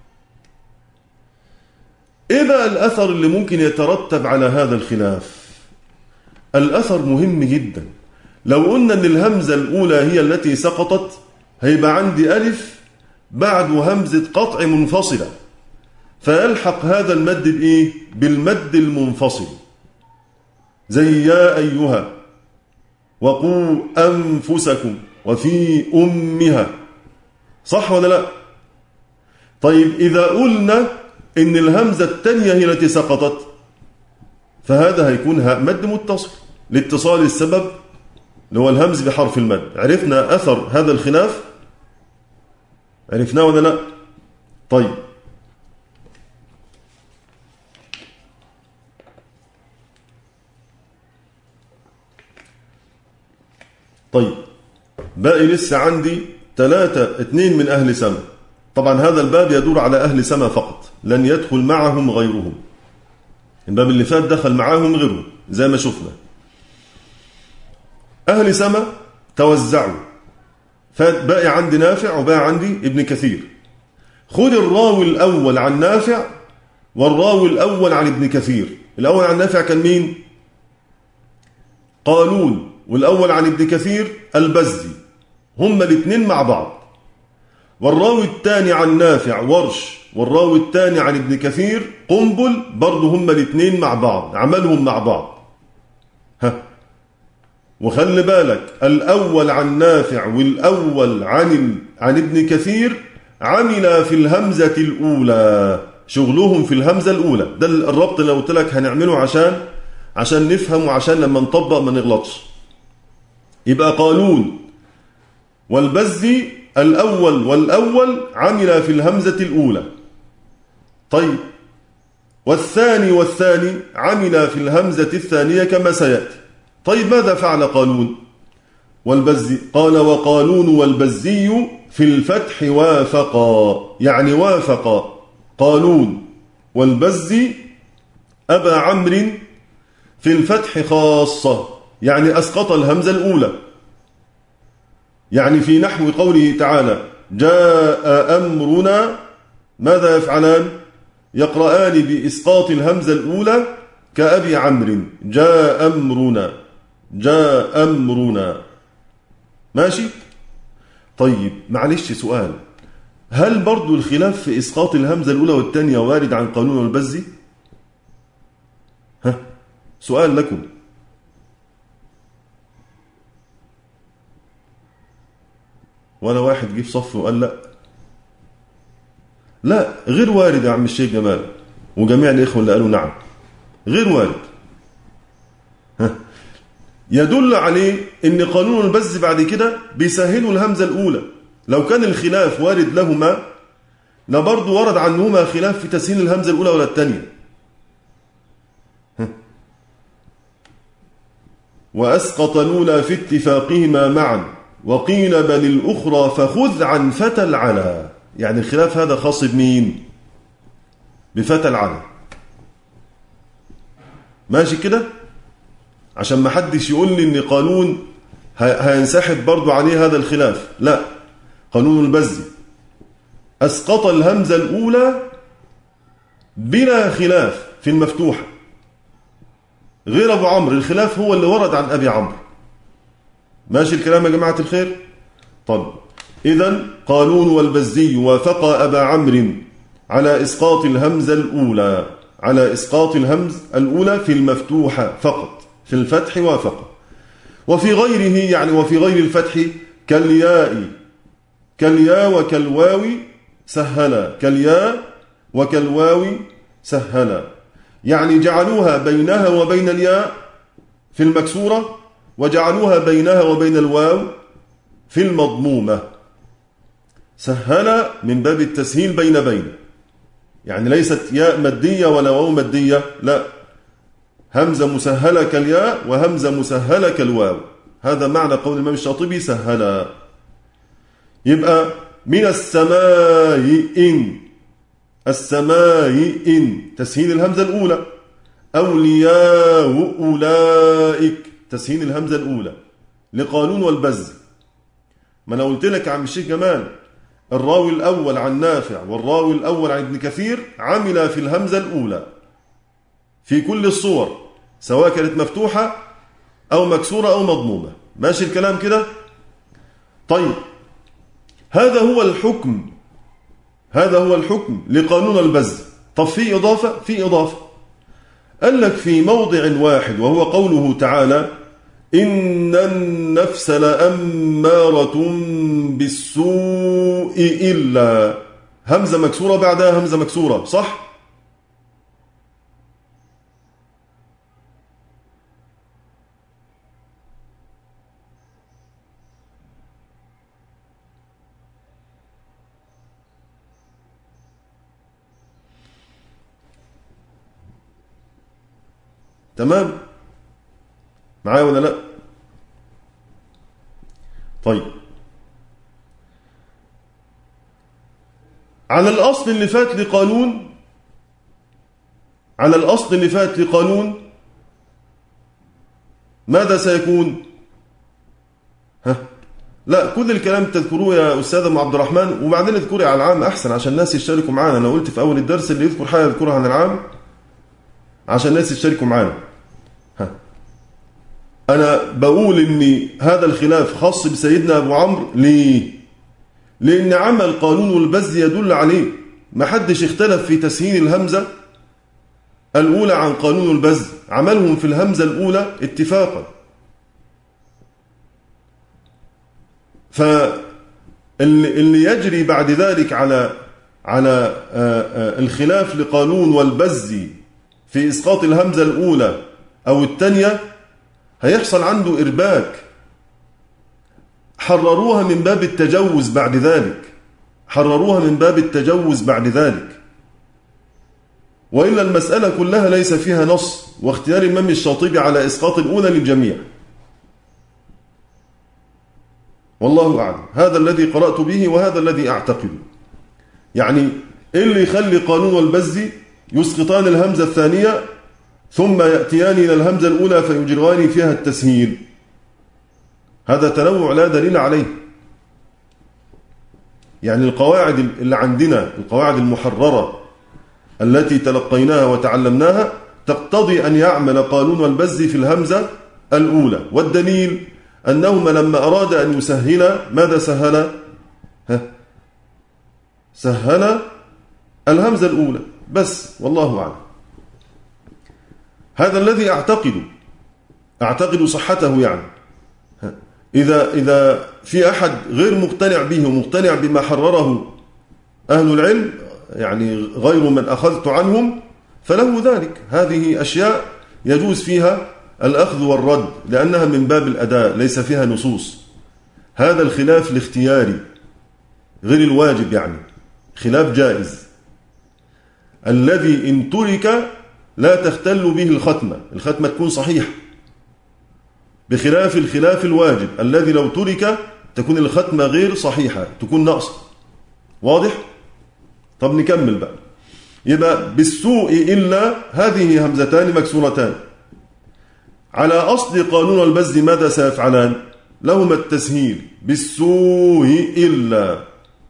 إيه بقى الأثر اللي ممكن يترتب على هذا الخلاف؟ الأثر مهم جدا. لو قلنا أن الهمزة الأولى هي التي سقطت، هيبقى عندي ألف بعد همزة قطع منفصلة، فيلحق هذا المد بإيه؟ بالمد المنفصل، زي يا أيها، وقوا أنفسكم، وفي أمها، صح ولا لا؟ طيب إذا قلنا إن الهمزة الثانية هي التي سقطت، فهذا هيكون هاء مد متصل لاتصال السبب اللي هو الهمز بحرف المد. عرفنا أثر هذا الخلاف؟ عرفناه ولا لا؟ طيب باقي لسه عندي 2 من أهل سما. طبعا هذا الباب يدور على أهل سما فقط، لن يدخل معهم غيرهم. الباب اللي فات دخل معاهم غيرهم زي ما شفنا. أهل سما توزعوا، فباقي عندي نافع وباقي عندي ابن كثير. خذ الراوي الأول عن نافع والراوي الأول عن ابن كثير. الأول عن نافع كان مين؟ قالون، والأول عن ابن كثير البزي، هما الاثنين مع بعض. والراوي الثاني عن نافع ورش، والراوي الثاني عن ابن كثير قنبل، برضه هما الاثنين مع بعض، عملهم مع بعض. وخلي بالك الأول عن نافع والأول عن ابن كثير عمل في الهمزة الأولى، شغلهم في الهمزة الأولى. ده الربط اللي قلت لك هنعمله عشان نفهم وعشان لما نطبق ما نغلطش. يبقى قالون والبزي الأول والأول عمل في الهمزة الأولى. طيب والثاني عمل في الهمزة الثانية كما سيأتي. طيب ماذا فعل قالون والبزي؟ قال وقالون والبزي في الفتح وافقا، يعني وافق قالون والبزي أبا عمرو في الفتح خاصة، يعني أسقط الهمزة الأولى. يعني في نحو قوله تعالى جاء أمرنا، ماذا يفعلان؟ يقرآن بإسقاط الهمزة الأولى كأبي عمرو، جاء أمرنا، جاء أمرنا. ماشي؟ طيب معلش سؤال، هل برضو الخلاف في إسقاط الهمزة الأولى والثانية وارد عن قانون والبزي؟ سؤال لكم. ولا واحد جه في صف وقال لا غير وارد يا عم الشيخ جمال، وجميع الإخوة اللي قالوا نعم غير وارد. يدل عليه ان قانون البز بعد كده بيسهلوا الهمزة الأولى. لو كان الخلاف وارد لهما لبرضه ورد عنهما خلاف في تسهيل الهمزة الأولى ولا الثانية. وأسقط الأولى في اتفاقهما معا وقيل بل الأخرى فخذ عن فتى العلا. يعني الخلاف هذا خاص بمين؟ بفتى العلا. ماشي كده؟ عشان ما حدش يقول لي ان قانون هينسحب برضو عليه هذا الخلاف. لا، قانون البزي أسقط الهمزة الأولى بلا خلاف في المفتوحة، غير أبو عمرو الخلاف هو اللي ورد عن أبي عمرو. ماشي الكلام يا جماعة الخير؟ طب إذن قانون والبزي وافقا أبا عمرو على إسقاط الهمزة الأولى، على إسقاط الهمز الأولى في المفتوحة فقط، في الفتح وافق. وفي غيره يعني وفي غير الفتح كالياء وكالواو سهلا، كالياء وكالواو سهلا، يعني جعلوها بينها وبين الياء في المكسورة وجعلوها بينها وبين الواو في المضمومة. سهلا من باب التسهيل بين، يعني ليست ياء مادية ولا واو مادية، لا، همزة مسهلة كالياء وهمزة مسهلة كالواو. هذا معنى قول الإمام الشاطبي سهلا. يبقى من السماء إن تسهيل الهمزة الأولى، أولياء أولئك تسهيل الهمزة الأولى لقانون والبز. ما أنا قلت لك يا عم الشيخ جمال الراوي الأول عن نافع والراوي الأول عن ابن كثير عمل في الهمزة الأولى في كل الصور، سواء كانت مفتوحة أو مكسورة أو مضمومة. ماشي الكلام كده؟ طيب هذا هو الحكم لقانون البز. طب في إضافة؟ في إضافة. قال لك في موضع واحد وهو قوله تعالى إن النفس لأمارة بالسوء إلا، همزة مكسورة بعدها همزة مكسورة، صح؟ تمام معايا ولا لا؟ طيب، على الأصل اللي فات لقانون، على الأصل اللي فات لقانون ماذا سيكون؟ لا، كل الكلام تذكروه يا أستاذ أم عبد الرحمن، وبعدين اذكري على العام أحسن عشان الناس يشتركوا معانا. أنا قلت في أول الدرس اللي يذكر حاجة يذكرها عن العام عشان الناس يشتركوا معانا. أنا بقول إن هذا الخلاف خاص بسيدنا أبو عمرو. ليه؟ لأن عمل قانون البز يدل عليه، ما حدش اختلف في تسهيل الهمزة الأولى عن قانون البز، عملهم في الهمزة الأولى اتفاقا. فاللي يجري بعد ذلك على الخلاف لقانون والبز في إسقاط الهمزة الأولى أو الثانية هيحصل عنده إرباك. حرروها من باب التجوز بعد ذلك، حرروها من باب التجوز بعد ذلك، وإلا المسألة كلها ليس فيها نص، واختيار الإمام الشاطبي على إسقاط الأولى للجميع. والله أعلم، هذا الذي قرأت به وهذا الذي أعتقده. يعني اللي يخلي قانون والبز يسقطان الهمزة الثانية ثم يأتيان إلى الهمزة الأولى فيجران فيها التسهيل، هذا تنوع لا دليل عليه. يعني القواعد اللي عندنا، القواعد المحررة التي تلقيناها وتعلمناها تقتضي أن يعمل قانون البز في الهمزة الأولى، والدليل أنهما لما أراد أن يسهل ماذا سهل؟ سهل الهمزة الأولى بس، والله أعلم. هذا الذي أعتقد صحته. يعني إذا في أحد غير مقتنع به ومقتنع بما حرره أهل العلم، يعني غير من أخذت عنهم، فله ذلك. هذه أشياء يجوز فيها الأخذ والرد لأنها من باب الأداء، ليس فيها نصوص. هذا الخلاف الاختياري غير الواجب، يعني خلاف جائز الذي إن ترك لا تختل به الختمة تكون صحيحة، بخلاف الخلاف الواجب الذي لو ترك تكون الختمة غير صحيحة، تكون ناقصة. واضح؟ طب نكمل بقى. يبقى بالسوء إلا هذه همزتان مكسورتان. على أصل قانون البز ماذا سيفعلان؟ لهما التسهيل، بالسوء إلا،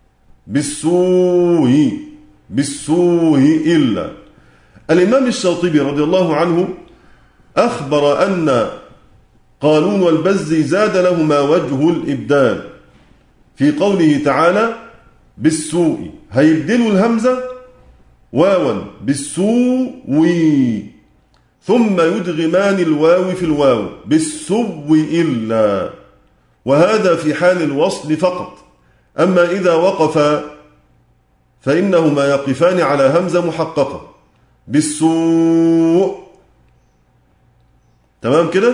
بالسوء إلا. الإمام الشاطبي رضي الله عنه أخبر أن قانون البز زاد لهما وجه الإبدال في قوله تعالى بالسوء، هيبدلوا الهمزة واوا بالسوء، ثم يدغمان الواو في الواو بالسوء إلا، وهذا في حال الوصل فقط. أما إذا وقف فإنهما يقفان على همزة محققة بالسوء. تمام كده؟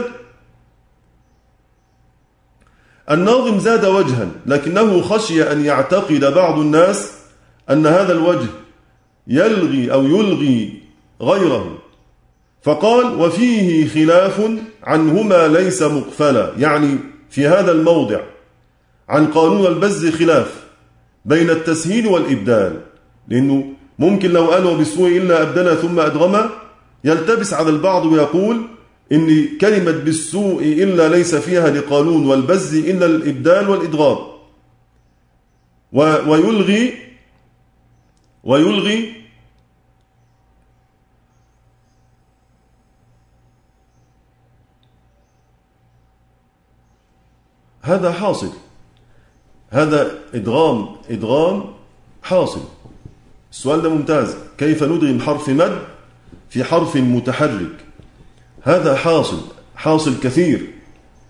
الناظم زاد وجها، لكنه خشي أن يعتقد بعض الناس أن هذا الوجه يلغي أو يلغي غيره، فقال وفيه خلاف عنهما ليس مقفلا. يعني في هذا الموضع عن قانون البز خلاف بين التسهيل والإبدال، لأنه ممكن لو قالوا بالسوء إلا أبدل ثم أدغم يلتبس على البعض ويقول إن كلمة بالسوء إلا ليس فيها لقانون والبز إلا الإبدال والإدغام، ويلغي هذا حاصل، هذا إدغام حاصل. السؤال ده ممتاز، كيف ندغم حرف مد في حرف متحرك؟ هذا حاصل كثير،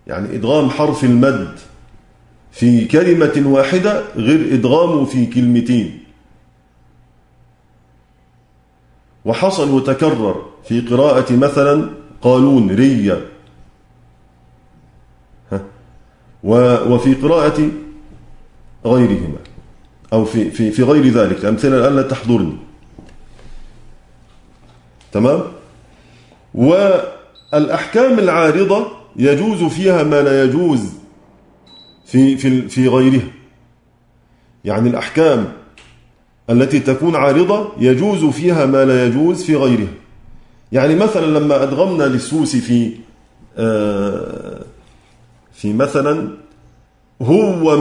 يعني إدغام حرف المد في كلمة واحدة غير إدغامه في كلمتين. وحصل وتكرر في قراءة مثلا قالون رية، وفي قراءة غيرهما أو في غير ذلك. الأمثلة الآن لا تحضرني. تمام. والأحكام العارضة يجوز فيها ما لا يجوز في غيرها. يعني الأحكام التي تكون عارضة يجوز فيها ما لا يجوز في غيرها. يعني مثلا لما أدغمنا للسوس في مثلا هو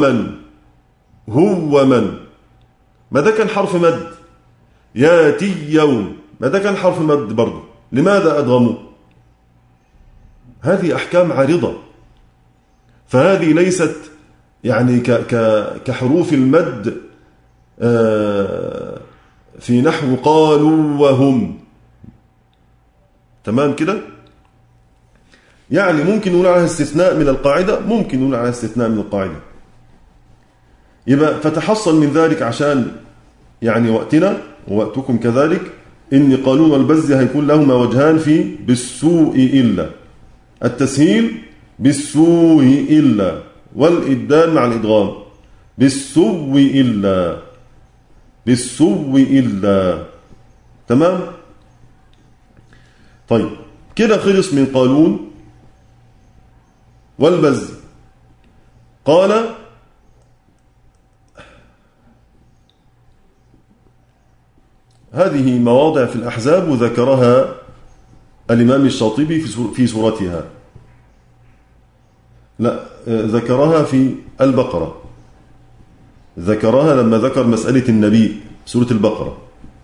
من، ماذا كان حرف مد؟ ياتي يوم، ماذا كان حرف مد برضه؟ لماذا أدغموا؟ هذه أحكام عارضة، فهذه ليست يعني كحروف المد في نحو قالوا وهم. تمام كده؟ يعني ممكن نقول على استثناء من القاعدة، ممكن نقول على استثناء من القاعدة. يبقى فتحصل من ذلك عشان يعني وقتنا ووقتكم كذلك، إن قالون والبز هيكون لهما وجهان في بالسوء إلا، التسهيل بالسوء إلا، والإبدال مع الإدغام بالسوء إلا، بالسوء إلا. تمام. طيب كده خلص من قالون والبز. قال هذه مواضع في الأحزاب ذكرها الإمام الشاطبي في سورتها، لا ذكرها في البقرة، ذكرها لما ذكر مسألة النبي سورة البقرة.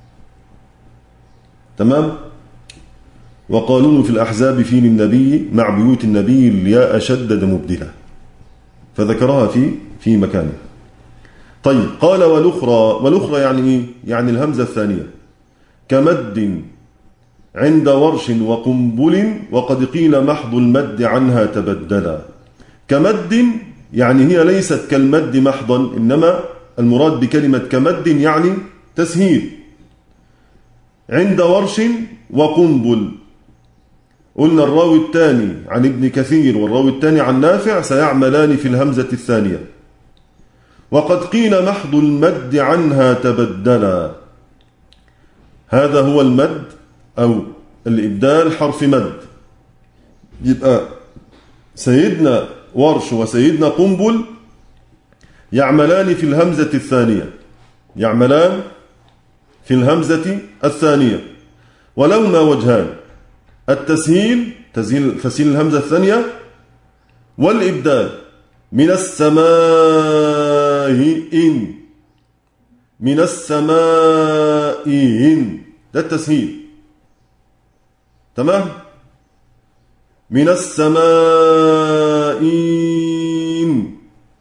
تمام. وقالون في الأحزاب في النبي مع بيوت النبي الياء شدد مبدلة، فذكرها في مكانها. طيب قال والأخرى يعني إيه؟ يعني الهمزة الثانية كمد عند ورش وقنبل وقد قيل محض المد عنها تبدلا. كمد يعني هي ليست كالمد محضا، إنما المراد بكلمة كمد يعني تسهيل. عند ورش وقنبل، قلنا الراوي الثاني عن ابن كثير والراوي الثاني عن نافع سيعملان في الهمزة الثانية. وقد قيل محض المد عنها تبدلا، هذا هو المد أو الإبدال حرف مد. يبقى سيدنا ورش وسيدنا قنبل يعملان في الهمزة الثانية، يعملان في الهمزة الثانية، ولهما وجهان: التسهيل تسهيل الهمزة الثانية، والإبدال من السماء إن، من السماء إن، ده التسهيل. تمام. من السماء إن،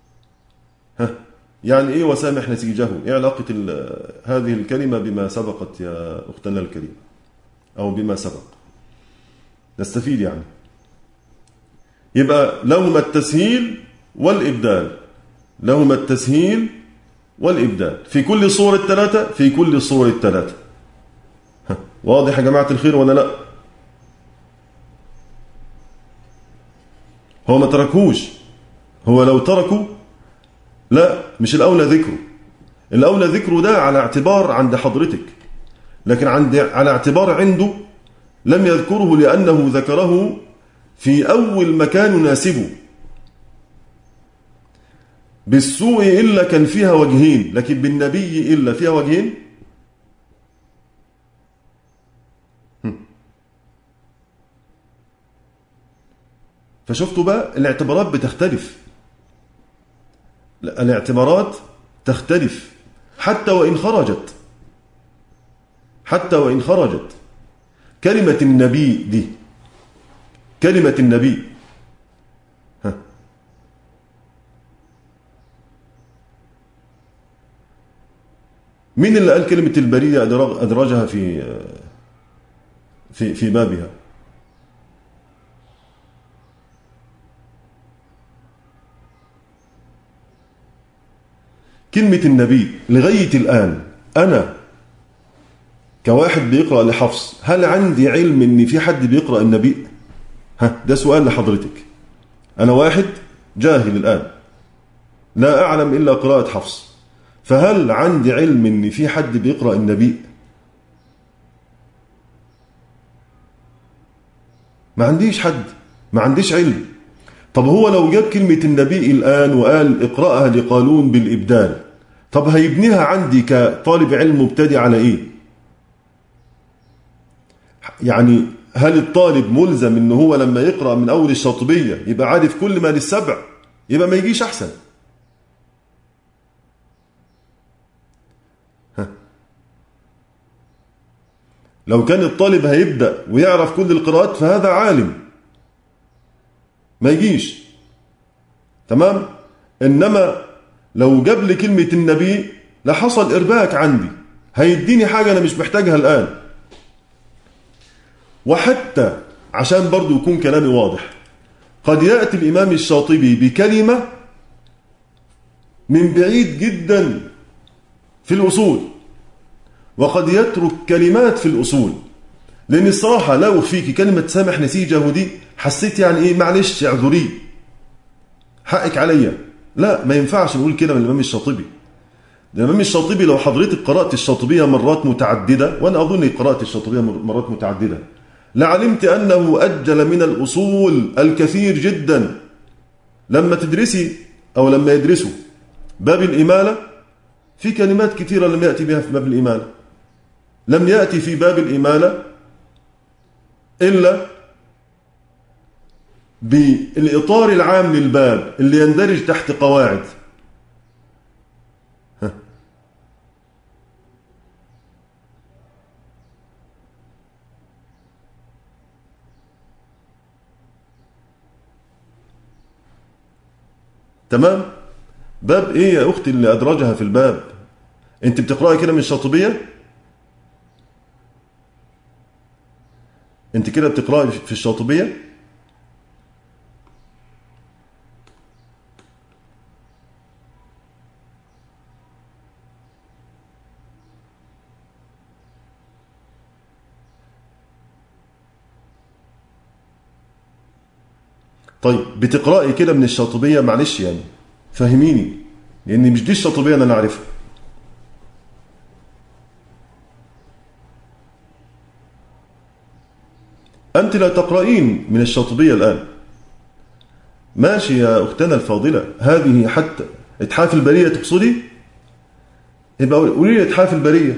يعني إيه وسامح نسيجه؟ إيه علاقة هذه الكلمة بما سبقت يا أختنا الكريمة، أو بما سبق؟ نستفيد يعني. يبقى لهما التسهيل والإبدال، لهما التسهيل والإبدال في كل صور الثلاثة، في كل صور الثلاثة. واضح يا جماعة الخير ولا لا؟ هو ما تركوش، هو لو تركوا لا مش الأولى ذكره، الأولى ذكره ده على اعتبار عند حضرتك، لكن على اعتبار عنده لم يذكره لأنه ذكره في أول مكان يناسبه. بالسوء إلا كان فيها وجهين، لكن بالنبي إلا فيها وجهين. فشفتوا بقى الاعتبارات بتختلف، الاعتبارات تختلف حتى وإن خرجت كلمة النبي دي، كلمة النبي مين اللي قال كلمة البرية أدرجها في بابها؟ كلمة النبي لغاية الآن أنا كواحد بيقرأ لحفص هل عندي علم إن في حد بيقرأ النبي؟ ده سؤال لحضرتك. أنا واحد جاهل الآن لا أعلم إلا قراءة حفص، فهل عندي علم إن في حد بيقرأ النبي؟ ما عنديش حد، ما عنديش علم. طب هو لو جاب كلمة النبي الآن وقال اقرأها لقالون بالإبدال، طب هيبنيها عندي كطالب علم مبتدئ على إيه؟ يعني هل الطالب ملزم إنه هو لما يقرأ من أول الشاطبية يبقى عارف كل ما للسبع؟ يبقى ما يجيش أحسن. لو كان الطالب هيبدأ ويعرف كل القراءات فهذا عالم، ما يجيش. تمام؟ إنما لو جاب لي كلمة النبي لحصل إرباك عندي، هيديني حاجة أنا مش محتاجها الآن. وحتى عشان برضو يكون كلامي واضح، قد يأتي الإمام الشاطبي بكلمة من بعيد جدا في الأصول، وقد يترك كلمات في الأصول. لأن الصراحة لا أخفيك كلمة سامح نسيجه دي حسيت يعني إيه، معلش اعذري حقك عليا. لا، ما ينفعش نقول كده من الإمام الشاطبي. الإمام الشاطبي لو حضرتك قرأت الشاطبية مرات متعددة، وأنا أظن قرأت الشاطبية مرات متعددة، لعلمت أنه أجل من الأصول الكثير جدا. لما تدرسي أو لما يدرسوا باب الإمالة، في كلمات كثيرة لم يأتي بها في باب الإمالة. لم يأتي في باب الإمالة إلا بالإطار العام للباب اللي يندرج تحت قواعد. تمام؟ باب إيه يا أختي اللي أدرجها في الباب؟ أنت بتقرأي كده من الشاطبية؟ أنت كده بتقرأي في الشاطبية؟ طيب بتقرأي كده من الشاطبية؟ معلش يعني فهميني، لأن مش دي الشاطبية أنا نعرفها. أنت لا تقرأين من الشاطبية الآن. ماشي يا أختنا الفاضلة، هذه حتى إتحاف البرية تقصدي؟ يبقى قولي لي إتحاف البرية.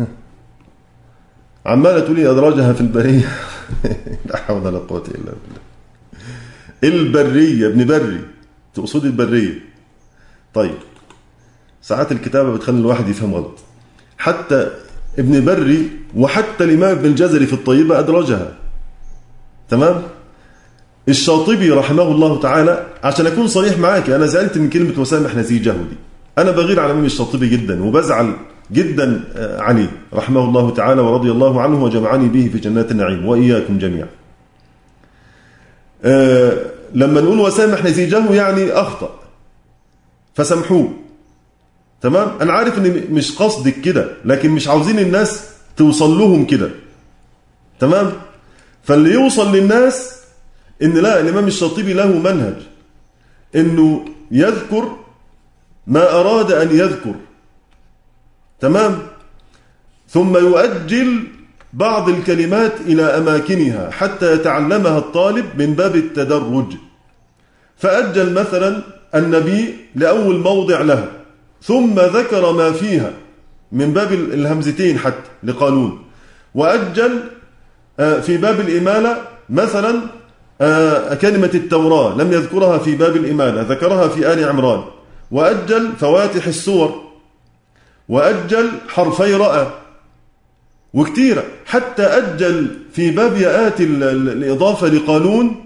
عمالة تقولي أدراجها في البرية. لا حول ولا قوة إلا بالله. البرية ابن بري تقصدي البرية. طيب ساعات الكتابة بتخلي الواحد يفهم غلط. حتى ابن بري وحتى الإمام ابن الجزري في الطيبة أدرجها. تمام؟ الشاطبي رحمه الله تعالى، عشان أكون صريح معاك، أنا زعلت من كلمة وسامح نسيجه دي. أنا بغير على الإمام الشاطبي جدا وبزعل جدا عليه رحمه الله تعالى ورضي الله عنه وجمعني به في جنات النعيم وإياكم جميعا. لما نقول وسامح نسيجه يعني أخطأ فسامحوه. تمام؟ أنا عارف إن مش قصدك كده، لكن مش عاوزين الناس توصل لهم كده. تمام؟ فاللي يوصل للناس إن لا، الإمام الشاطبي له منهج إنه يذكر ما أراد أن يذكر. تمام؟ ثم يؤجل بعض الكلمات إلى أماكنها حتى يتعلمها الطالب من باب التدرج. فأجل مثلا النبي لأول موضع لها، ثم ذكر ما فيها من باب الهمزتين حتى لقالون. وأجل في باب الإمالة مثلا كلمة التوراة لم يذكرها في باب الإمالة، ذكرها في آل عمران. وأجل فواتح السور، وأجل حرفي رأى، وكتيرة. حتى أجل في باب ياءات الإضافة لقالون،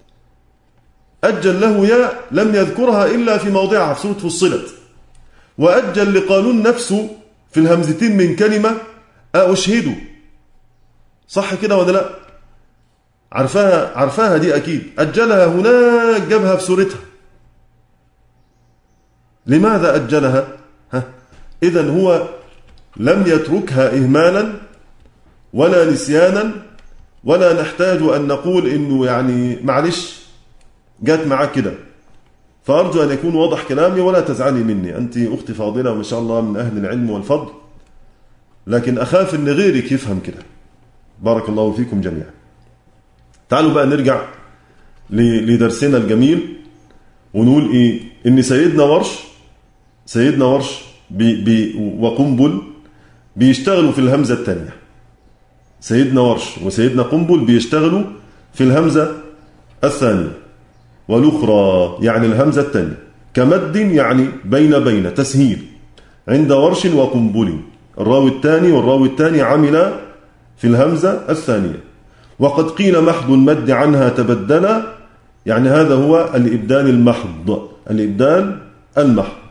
أجل له ياء لم يذكرها إلا في موضعها في سورة فصلت. وأجل لقالون نفسه في الهمزتين من كلمة أشهده. صح كده ولا لا؟ عرفاها دي أكيد. أجلها هناك، جابها في سورتها. لماذا أجلها؟ إذن هو لم يتركها إهمالا ولا نسيانا، ولا نحتاج أن نقول إنه يعني معلش جات معاك كده. فأرجو أن يكون واضح كلامي ولا تزعلي مني، أنت أختي فاضلة وما شاء الله من أهل العلم والفضل، لكن أخاف أن غيرك يفهم كده. بارك الله فيكم جميعا. تعالوا بقى نرجع لدرسنا الجميل ونقول إيه؟ إن سيدنا ورش وقنبل بيشتغلوا في الهمزة الثانية. سيدنا ورش وسيدنا قنبل بيشتغلوا في الهمزة الثانية، والأخرى يعني الهمزة الثانية كمد، يعني بين تسهيل عند ورش وقنبل. الراوي الثاني والراوي الثاني عمل في الهمزة الثانية. وقد قيل محض المد عنها تبدل، يعني هذا هو الإبدال المحض، الإبدال المحض.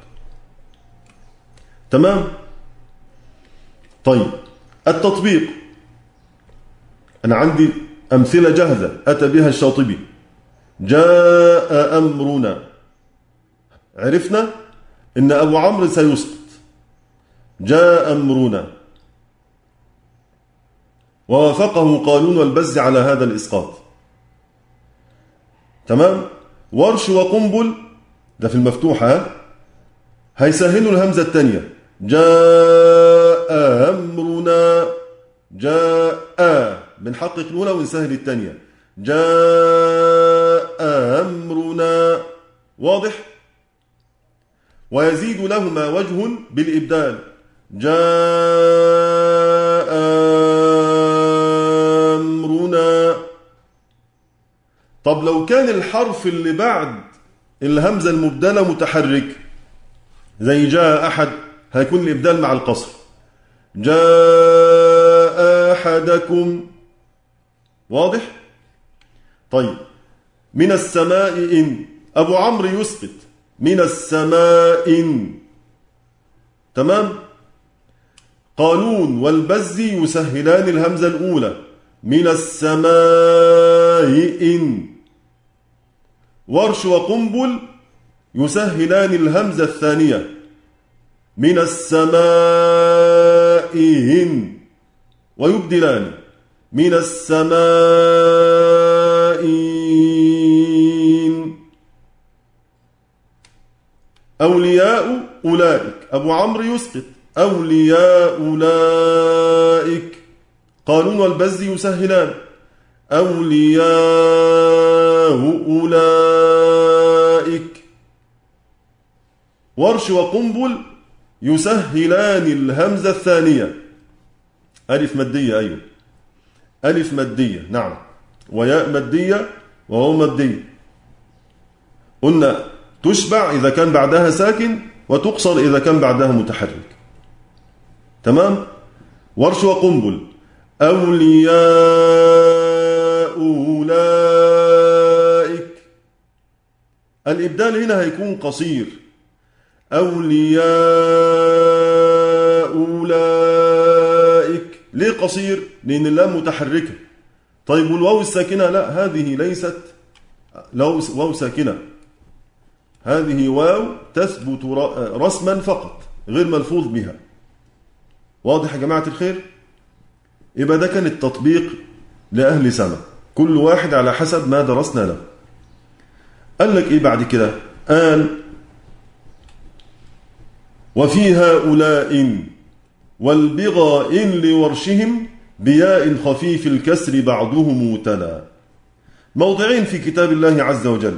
تمام؟ طيب التطبيق، أنا عندي أمثلة جاهزة أتى بها الشاطبي. جاء أمرنا، عرفنا إن أبو عمرو سيسقط. جاء أمرنا، ووافقه قالون والبز على هذا الإسقاط. تمام؟ ورش وقنبل ده في المفتوحة هيسهلوا الهمزة الثانية. جاء أمرنا، جاء بنحقق الأولى ونسهل الثانية. جاء أمرنا، واضح؟ ويزيد لهما وجه بالإبدال. جاء أمرنا. طب لو كان الحرف اللي بعد الهمزة المبدلة متحرك زي جاء أحد، هيكون الإبدال مع القصر. جاء أحدكم، واضح؟ طيب من السماء إن، أبو عمرو يسقط من السماء إن. تمام؟ قالون والبز يسهلان الهمزة الأولى من السماء إن. ورش وقنبل يسهلان الهمزة الثانية من السماء إن، ويبدلان من السماء إن. أولياء أولئك، أبو عمرو يسقط أولياء أولئك. قالون والبز يسهلان أولياء أولئك. ورش وقنبل يسهلان الهمزة الثانية. ألف مادية، أيوه ألف مادية، نعم، وياء مادية وواو مادية. قلنا تشبع إذا كان بعدها ساكن، وتقصر إذا كان بعدها متحرك. تمام؟ ورش وقنبل أولياء أولئك. الإبدال هنا هيكون قصير. أولياء أولئك. ليه قصير؟ لأن اللام متحركة. طيب والواو الساكنة؟ لا، هذه ليست واو ساكنة، هذه واو تثبت رسما فقط غير ملفوظ بها. واضح يا جماعة الخير؟ يبقى ده كان التطبيق لأهل سما، كل واحد على حسب ما درسنا له. قال لك إيه بعد كده؟ قال وفي هؤلاء والبغاء لورشهم بياء خفيف الكسر بعضهم تلا. موضعين في كتاب الله عز وجل.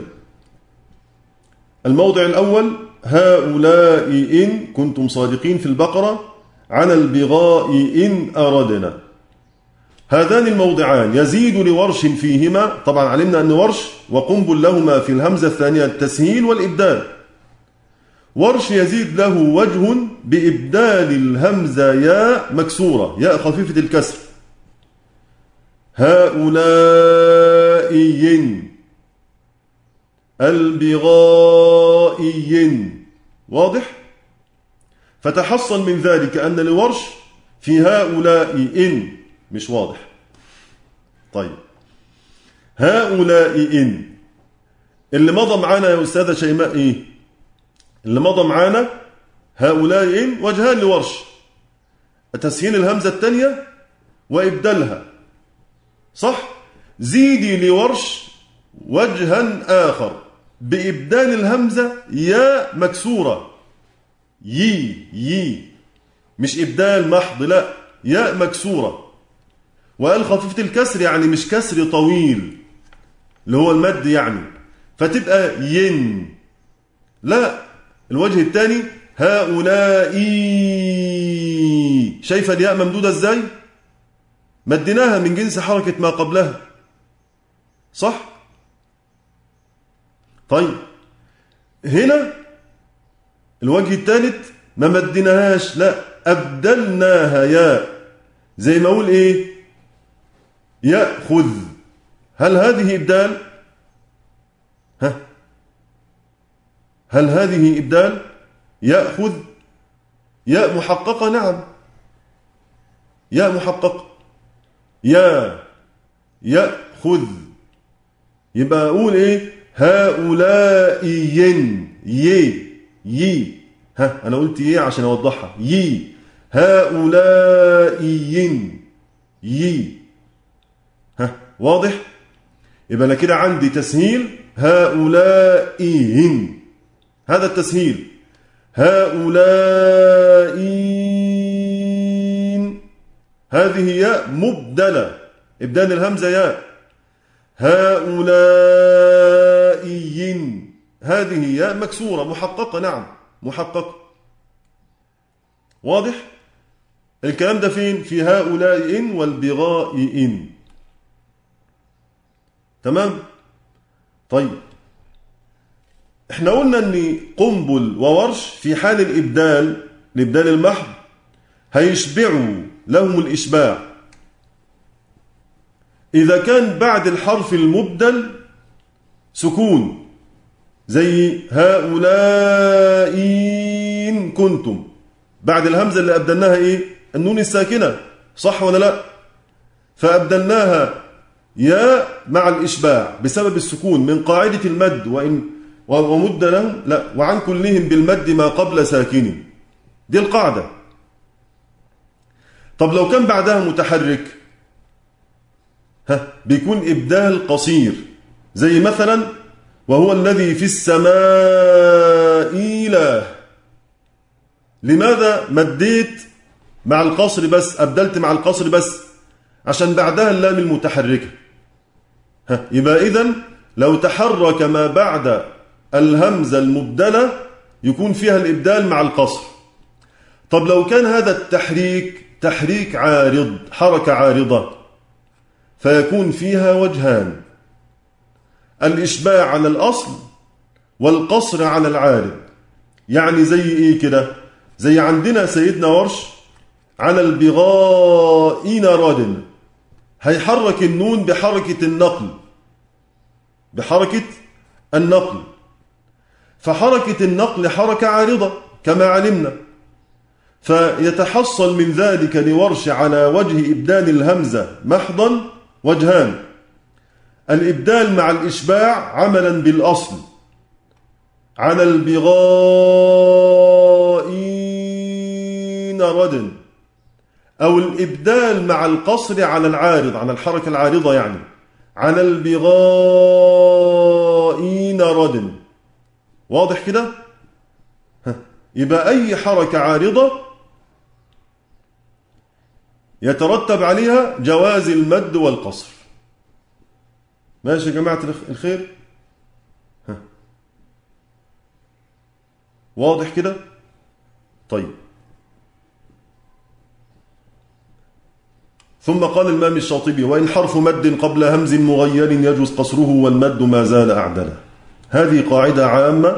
الموضع الأول هؤلاء إن كنتم صادقين في البقرة، على البغاء إن أردنا. هذان الموضعان يزيد لورش فيهما، طبعا علمنا أن ورش وقنبل لهما في الهمزة الثانية التسهيل والإبدال. ورش يزيد له وجه بإبدال الهمزة ياء مكسورة، ياء خفيفة الكسر. هؤلاء البغاء، واضح؟ فتحصل من ذلك أن لورش في هؤلاء إن مش واضح. طيب هؤلاء إن اللي مضى معانا يا أستاذة شيماء إيه؟ اللي مضى معانا هؤلاء إن وجهان لورش، تسهيل الهمزة الثانية وإبدالها، صح؟ زيدي لورش وجها آخر بإبدال الهمزة يا مكسورة، يي مش إبدال محض، لا، يا مكسورة. وقال خفيفة الكسر يعني مش كسر طويل اللي هو المد يعني، فتبقى ين. لا، الوجه الثاني هؤلاء. شايفة الياء ممدودة ازاي؟ مديناها من جنس حركة ما قبلها، صح؟ طيب هنا الوجه الثالث ما مديناهاش، لا، أبدلناها ياء، زي ما أقول إيه؟ يأخذ. هل هذه إبدال؟ هل هذه إبدال؟ يأخذ ياء محققة، نعم، ياء محققة، يأخذ. يبقى أقول إيه؟ هؤلاء يي. أنا قلت يي عشان أوضحها، يي، هؤلاء يي. واضح؟ يبقى أنا كده عندي تسهيل هؤلاء، هذا التسهيل. هؤلاء هذه ياء مبدلة، إبدال الهمزة ياء. هؤلاء هذه ياء مكسورة محققة، نعم، محققة. واضح؟ الكلام ده فين؟ في هؤلاء والبغاء. تمام؟ طيب احنا قلنا ان قنبل وورش في حال الإبدال المحض هيشبعوا لهم الإشباع إذا كان بعد الحرف المبدل سكون، زي هؤلاء إن كنتم، بعد الهمزة اللي أبدلناها إيه؟ النون الساكنة، صح ولا لا؟ فأبدلناها يا مع الإشباع بسبب السكون من قاعدة المد، ومد لهم، لا، وعن كلهم بالمد ما قبل ساكن، دي القاعدة. طب لو كان بعدها متحرك بيكون إبدال قصير، زي مثلا وهو الذي في السماء إله. لماذا مديت مع القصر بس، أبدلت مع القصر بس؟ عشان بعدها اللام المتحركة. يبقى إذن لو تحرك ما بعد الهمزة المبدلة يكون فيها الإبدال مع القصر. طب لو كان هذا التحريك تحريك عارض، حركة عارضة، فيكون فيها وجهان: الإشباع على الأصل والقصر على العارض. يعني زي إيه كده؟ زي عندنا سيدنا ورش على البغائين راد، هيحرك النون بحركة النقل، فحركة النقل حركة عارضة كما علمنا، فيتحصل من ذلك لورش على وجه إبدال الهمزة محضا وجهان: الإبدال مع الإشباع عملا بالأصل على البغائين رد، أو الإبدال مع القصر على العارض، على الحركة العارضة، يعني على البغائين رد. واضح كده؟ يبقى أي حركة عارضة يترتب عليها جواز المد والقصر. ماشي يا جماعة الخير؟ واضح كده؟ طيب، ثم قال الإمام الشاطبي: وإن حرف مد قبل همز مغير يجوز قصره والمد ما زال أعدلا. هذه قاعدة عامة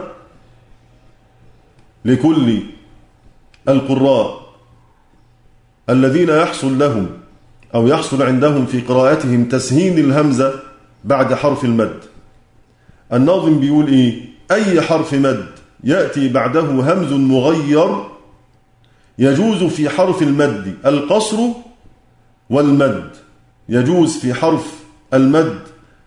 لكل القراء الذين يحصل لهم أو يحصل عندهم في قراءتهم تسهيل الهمزة بعد حرف المد. الناظم بيقول إيه؟ أي حرف مد يأتي بعده همز مغير يجوز في حرف المد القصر والمد، يجوز في حرف المد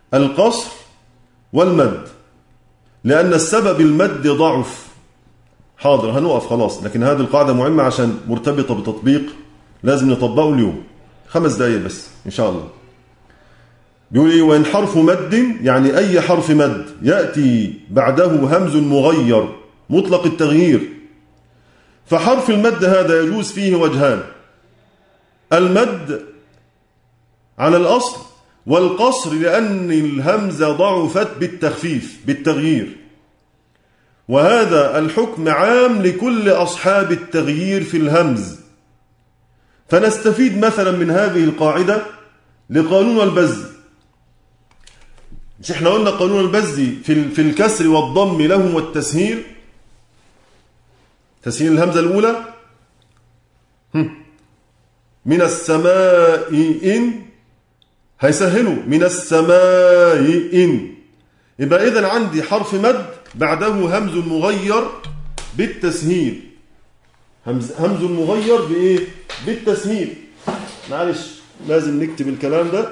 القصر والمد، لأن السبب المد ضعف، حاضر هنقف خلاص، لكن هذه القاعدة مهمة عشان مرتبطة بتطبيق لازم نطبقه اليوم. 5 دقايق بس إن شاء الله. بيقول إيه؟ وإن حرف مد، يعني أي حرف مد يأتي بعده همز مغير مطلق التغيير، فحرف المد هذا يجوز فيه وجهان: المد على الأصل، والقصر لأن الهمزة ضعفت بالتخفيف بالتغيير. وهذا الحكم عام لكل أصحاب التغيير في الهمز. فنستفيد مثلا من هذه القاعدة لقانون البزي. مش احنا قلنا قانون البزي في الكسر والضم له والتسهيل، تسهيل الهمزة الأولى من السماء إن، هيسهلوا من السماء إن. يبقى إذن عندي حرف مد بعده همز مغير بالتسهيل. همز مغير بإيه؟ بالتسهيل. معلش لازم نكتب الكلام ده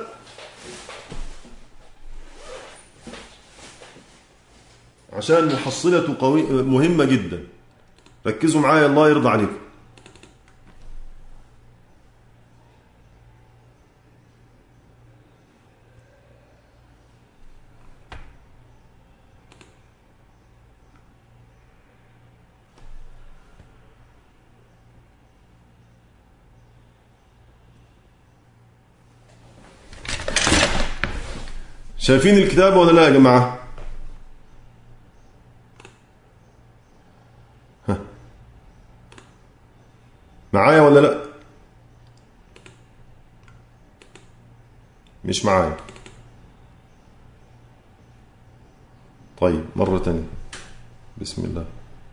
عشان محصلته مهمة جدا. ركزوا معايا الله يرضى عليكم. شايفين الكتاب ولا لا يا جماعة؟ معايا ولا لا؟ مش معايا. طيب مرة تانية. بسم الله.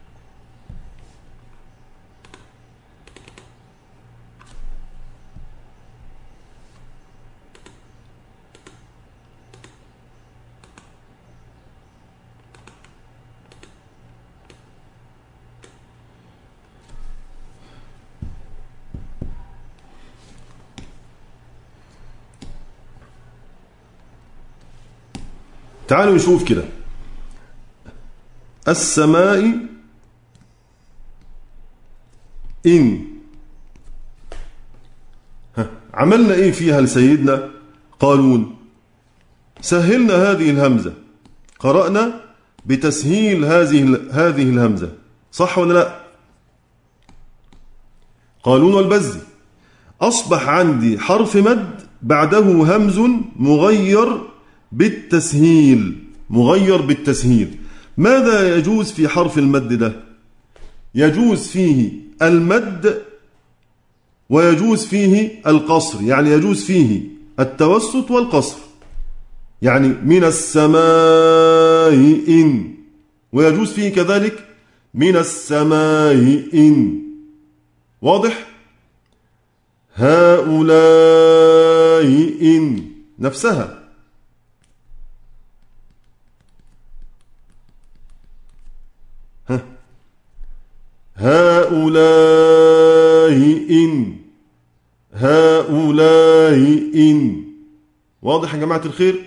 تعالوا نشوف كده. السماء إن، عملنا إيه فيها لسيدنا قالون؟ سهلنا هذه الهمزة، قرأنا بتسهيل هذه الهمزة، صح ولا لا؟ قالون والبزي. أصبح عندي حرف مد بعده همز مغير بالتسهيل، مغير بالتسهيل. ماذا يجوز في حرف المد ده؟ يجوز فيه المد ويجوز فيه القصر، يعني يجوز فيه التوسط والقصر. يعني من السماء إن، ويجوز فيه كذلك من السماء إن. واضح؟ هؤلاء إن نفسها. هؤلاء إن، هؤلاء إن. واضح يا جماعة الخير؟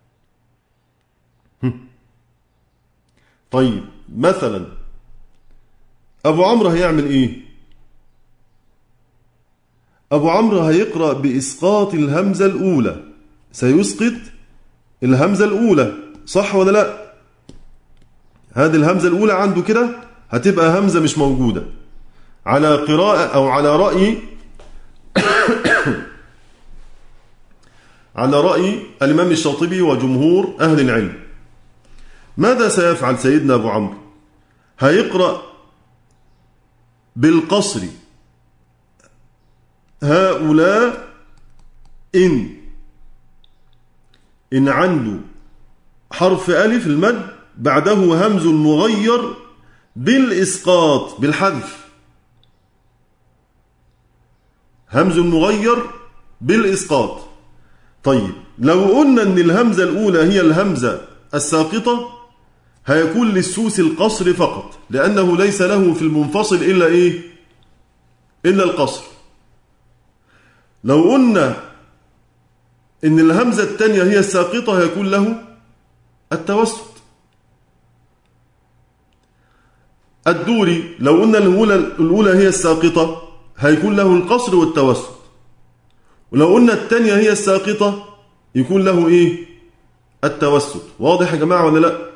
طيب مثلا أبو عمرو هيعمل إيه؟ أبو عمرو هيقرأ بإسقاط الهمزة الأولى، سيسقط الهمزة الأولى، صح ولا لا؟ هذه الهمزة الأولى عنده كده هتبقى همزة مش موجودة، على قراءة أو على رأي على رأي الإمام الشاطبي وجمهور أهل العلم. ماذا سيفعل سيدنا أبو عمرو؟ هيقرأ بالقصر هؤلاء إن عنده حرف ألف المد بعده همز مغير بالإسقاط، بالحذف، همز مغير بالإسقاط. طيب لو قلنا أن الهمزة الأولى هي الهمزة الساقطة هيكون للسوس القصر فقط، لأنه ليس له في المنفصل إلا إيه؟ إلا القصر. لو قلنا أن الهمزة الثانية هي الساقطة هيكون له التوسط. الدوري لو قلنا الأولى هي الساقطة هيكون له القصر والتوسط، ولو قلنا الثانية هي الساقطة يكون له إيه؟ التوسط. واضح يا جماعة ولا لا؟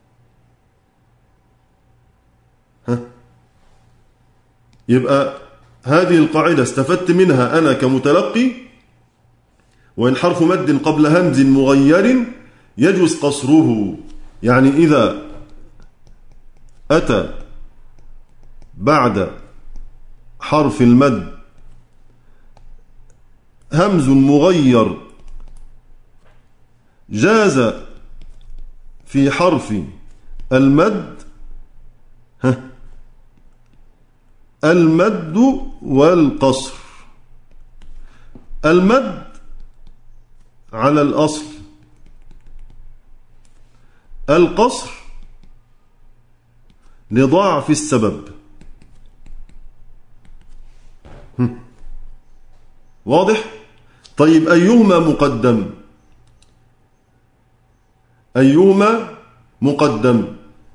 يبقى هذه القاعدة استفدت منها أنا كمتلقي، وإن حرف مد قبل همز مغير يجوز قصره، يعني إذا أتى بعد حرف المد همز مغير جاز في حرف المد المد والقصر. المد على الأصل، القصر لضعف السبب. واضح؟ طيب أيهما مقدم؟ أيهما مقدم؟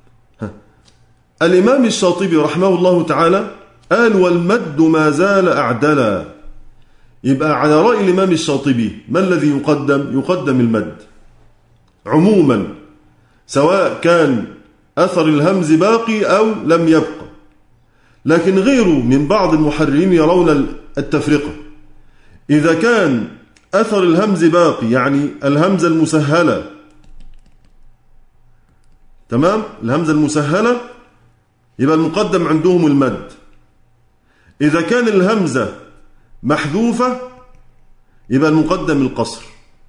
الإمام الشاطبي رحمه الله تعالى قال والمد ما زال أعدلا. يبقى على رأي الإمام الشاطبي ما الذي يقدم؟ يقدم المد عموما، سواء كان أثر الهمز باقي أو لم يبقى. لكن غيره من بعض المحررين يرون التفرقة. إذا كان أثر الهمز باقي يعني الهمزة المسهلة، تمام، الهمزة المسهلة، يبقى المقدم عندهم المد. إذا كان الهمزة محذوفة يبقى المقدم القصر.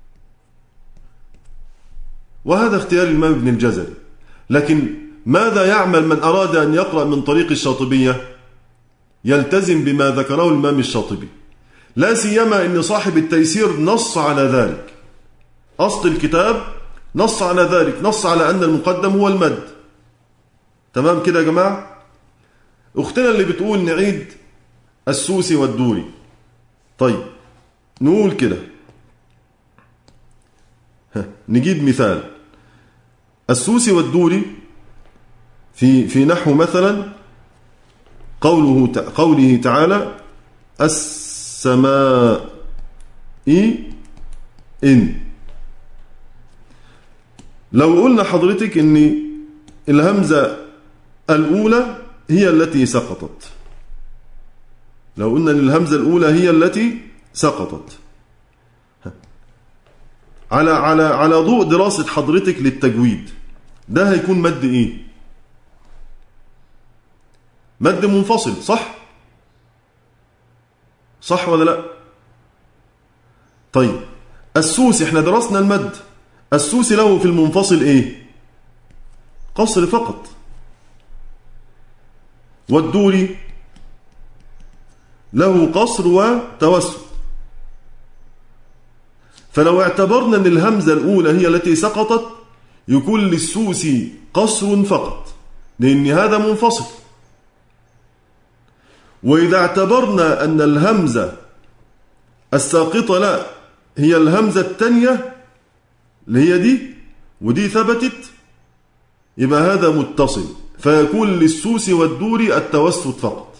وهذا اختيار الإمام ابن الجزري. لكن ماذا يعمل من أراد أن يقرأ من طريق الشاطبية؟ يلتزم بما ذكره الإمام الشاطبي، لا سيما أن صاحب التيسير نص على ذلك. أصل الكتاب نص على ذلك، نص على أن المقدم هو المد. تمام كده يا جماعة؟ أختنا اللي بتقول نعيد السوسي والدوري، طيب نقول كده، نجيب مثال. السوسي والدوري في نحو مثلا قوله تعالى السماء إن. لو قلنا حضرتك إن الهمزة الأولى هي التي سقطت، لو قلنا إن الهمزة الأولى هي التي سقطت، على ضوء دراسة حضرتك للتجويد، ده هيكون مد إيه؟ مد منفصل، صح؟ صح ولا لا؟ طيب السوسي احنا درسنا المد، السوسي له في المنفصل ايه؟ قصر فقط. والدوري له قصر وتوسط. فلو اعتبرنا ان الهمزة الاولى هي التي سقطت يكون للسوسي قصر فقط، لان هذا منفصل. وإذا اعتبرنا أن الهمزة الساقطة لا هي الهمزة الثانية اللي هي دي ودي ثبتت، يبقى هذا متصل، فيكون للسوسي والدوري التوسط فقط.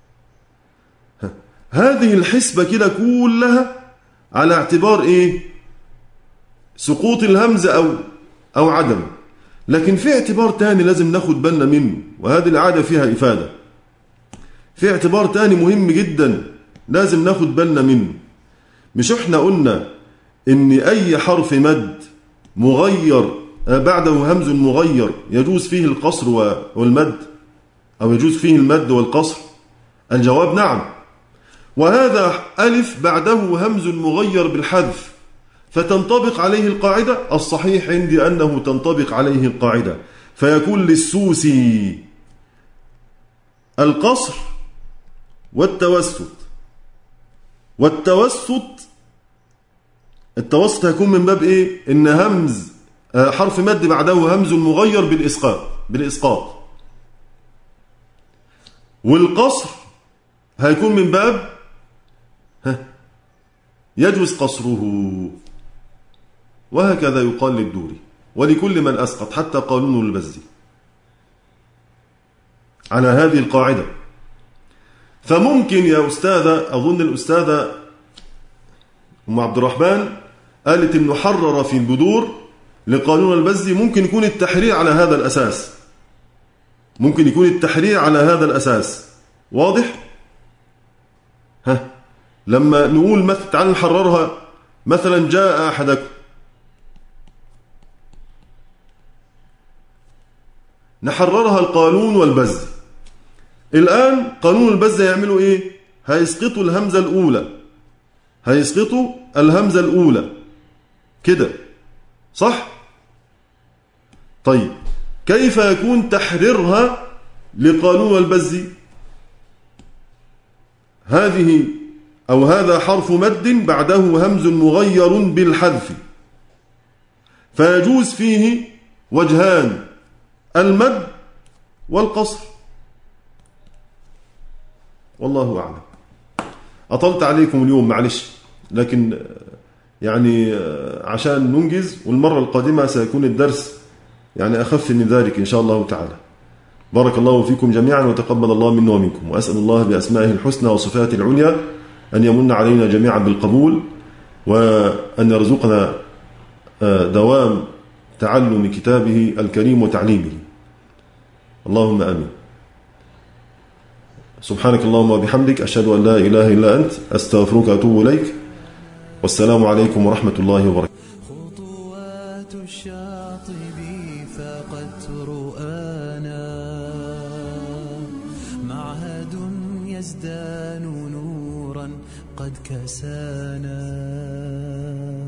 هذه الحسبة كده كلها على اعتبار إيه؟ سقوط الهمزة أو عدم. لكن في اعتبار تاني لازم ناخد بالنا منه، وهذه العادة فيها إفادة. في اعتبار تاني مهم جدا لازم ناخد بالنا منه. مش احنا قلنا ان اي حرف مد مغير بعده همز مغير يجوز فيه القصر والمد، او يجوز فيه المد والقصر؟ الجواب نعم. وهذا ألف بعده همز مغير بالحذف، فتنطبق عليه القاعدة. الصحيح عندي أنه تنطبق عليه القاعدة، فيكون للسوسي القصر والتوسط. التوسط هيكون من باب ايه؟ ان همز حرف مد بعده همز مغير بالاسقاط. والقصر هيكون من باب يجوز قصره. وهكذا يقال للدوري ولكل من اسقط، حتى قانون البزي. على هذه القاعدة. فممكن يا أستاذة، أظن الأستاذة أم عبد الرحمن قالت إنه حرر في البذور لقانون البزي، ممكن يكون التحرير على هذا الأساس، ممكن يكون التحرير على هذا الأساس. واضح؟ لما نقول مثلا تعال نحررها، مثلا جاء أحدكم نحررها القانون والبزي. الآن قانون البزي يعملوا إيه؟ هيسقطوا الهمزة الأولى، هيسقطوا الهمزة الأولى كده، صح؟ طيب كيف يكون تحريرها لقانون البزي؟ هذه أو هذا حرف مد بعده همز مغير بالحذف، فيجوز فيه وجهان، المد والقصر. والله أعلم. أطلت عليكم اليوم معلش، لكن يعني عشان ننجز، والمرة القادمة سيكون الدرس يعني أخف من ذلك إن شاء الله تعالى. بارك الله فيكم جميعا وتقبل الله منا ومنكم، وأسأل الله بأسمائه الحسنى وصفاته العليا أن يمن علينا جميعا بالقبول، وأن يرزقنا دوام تعلم كتابه الكريم وتعليمه. اللهم آمين. سبحانك اللهم وبحمدك، أشهد أن لا إله إلا أنت، أستغفرك وأتوب إليك، والسلام عليكم ورحمة الله وبركاته. خطوات الشاطب فقدت رؤانا، معهد يزدان نورا قد كسانا.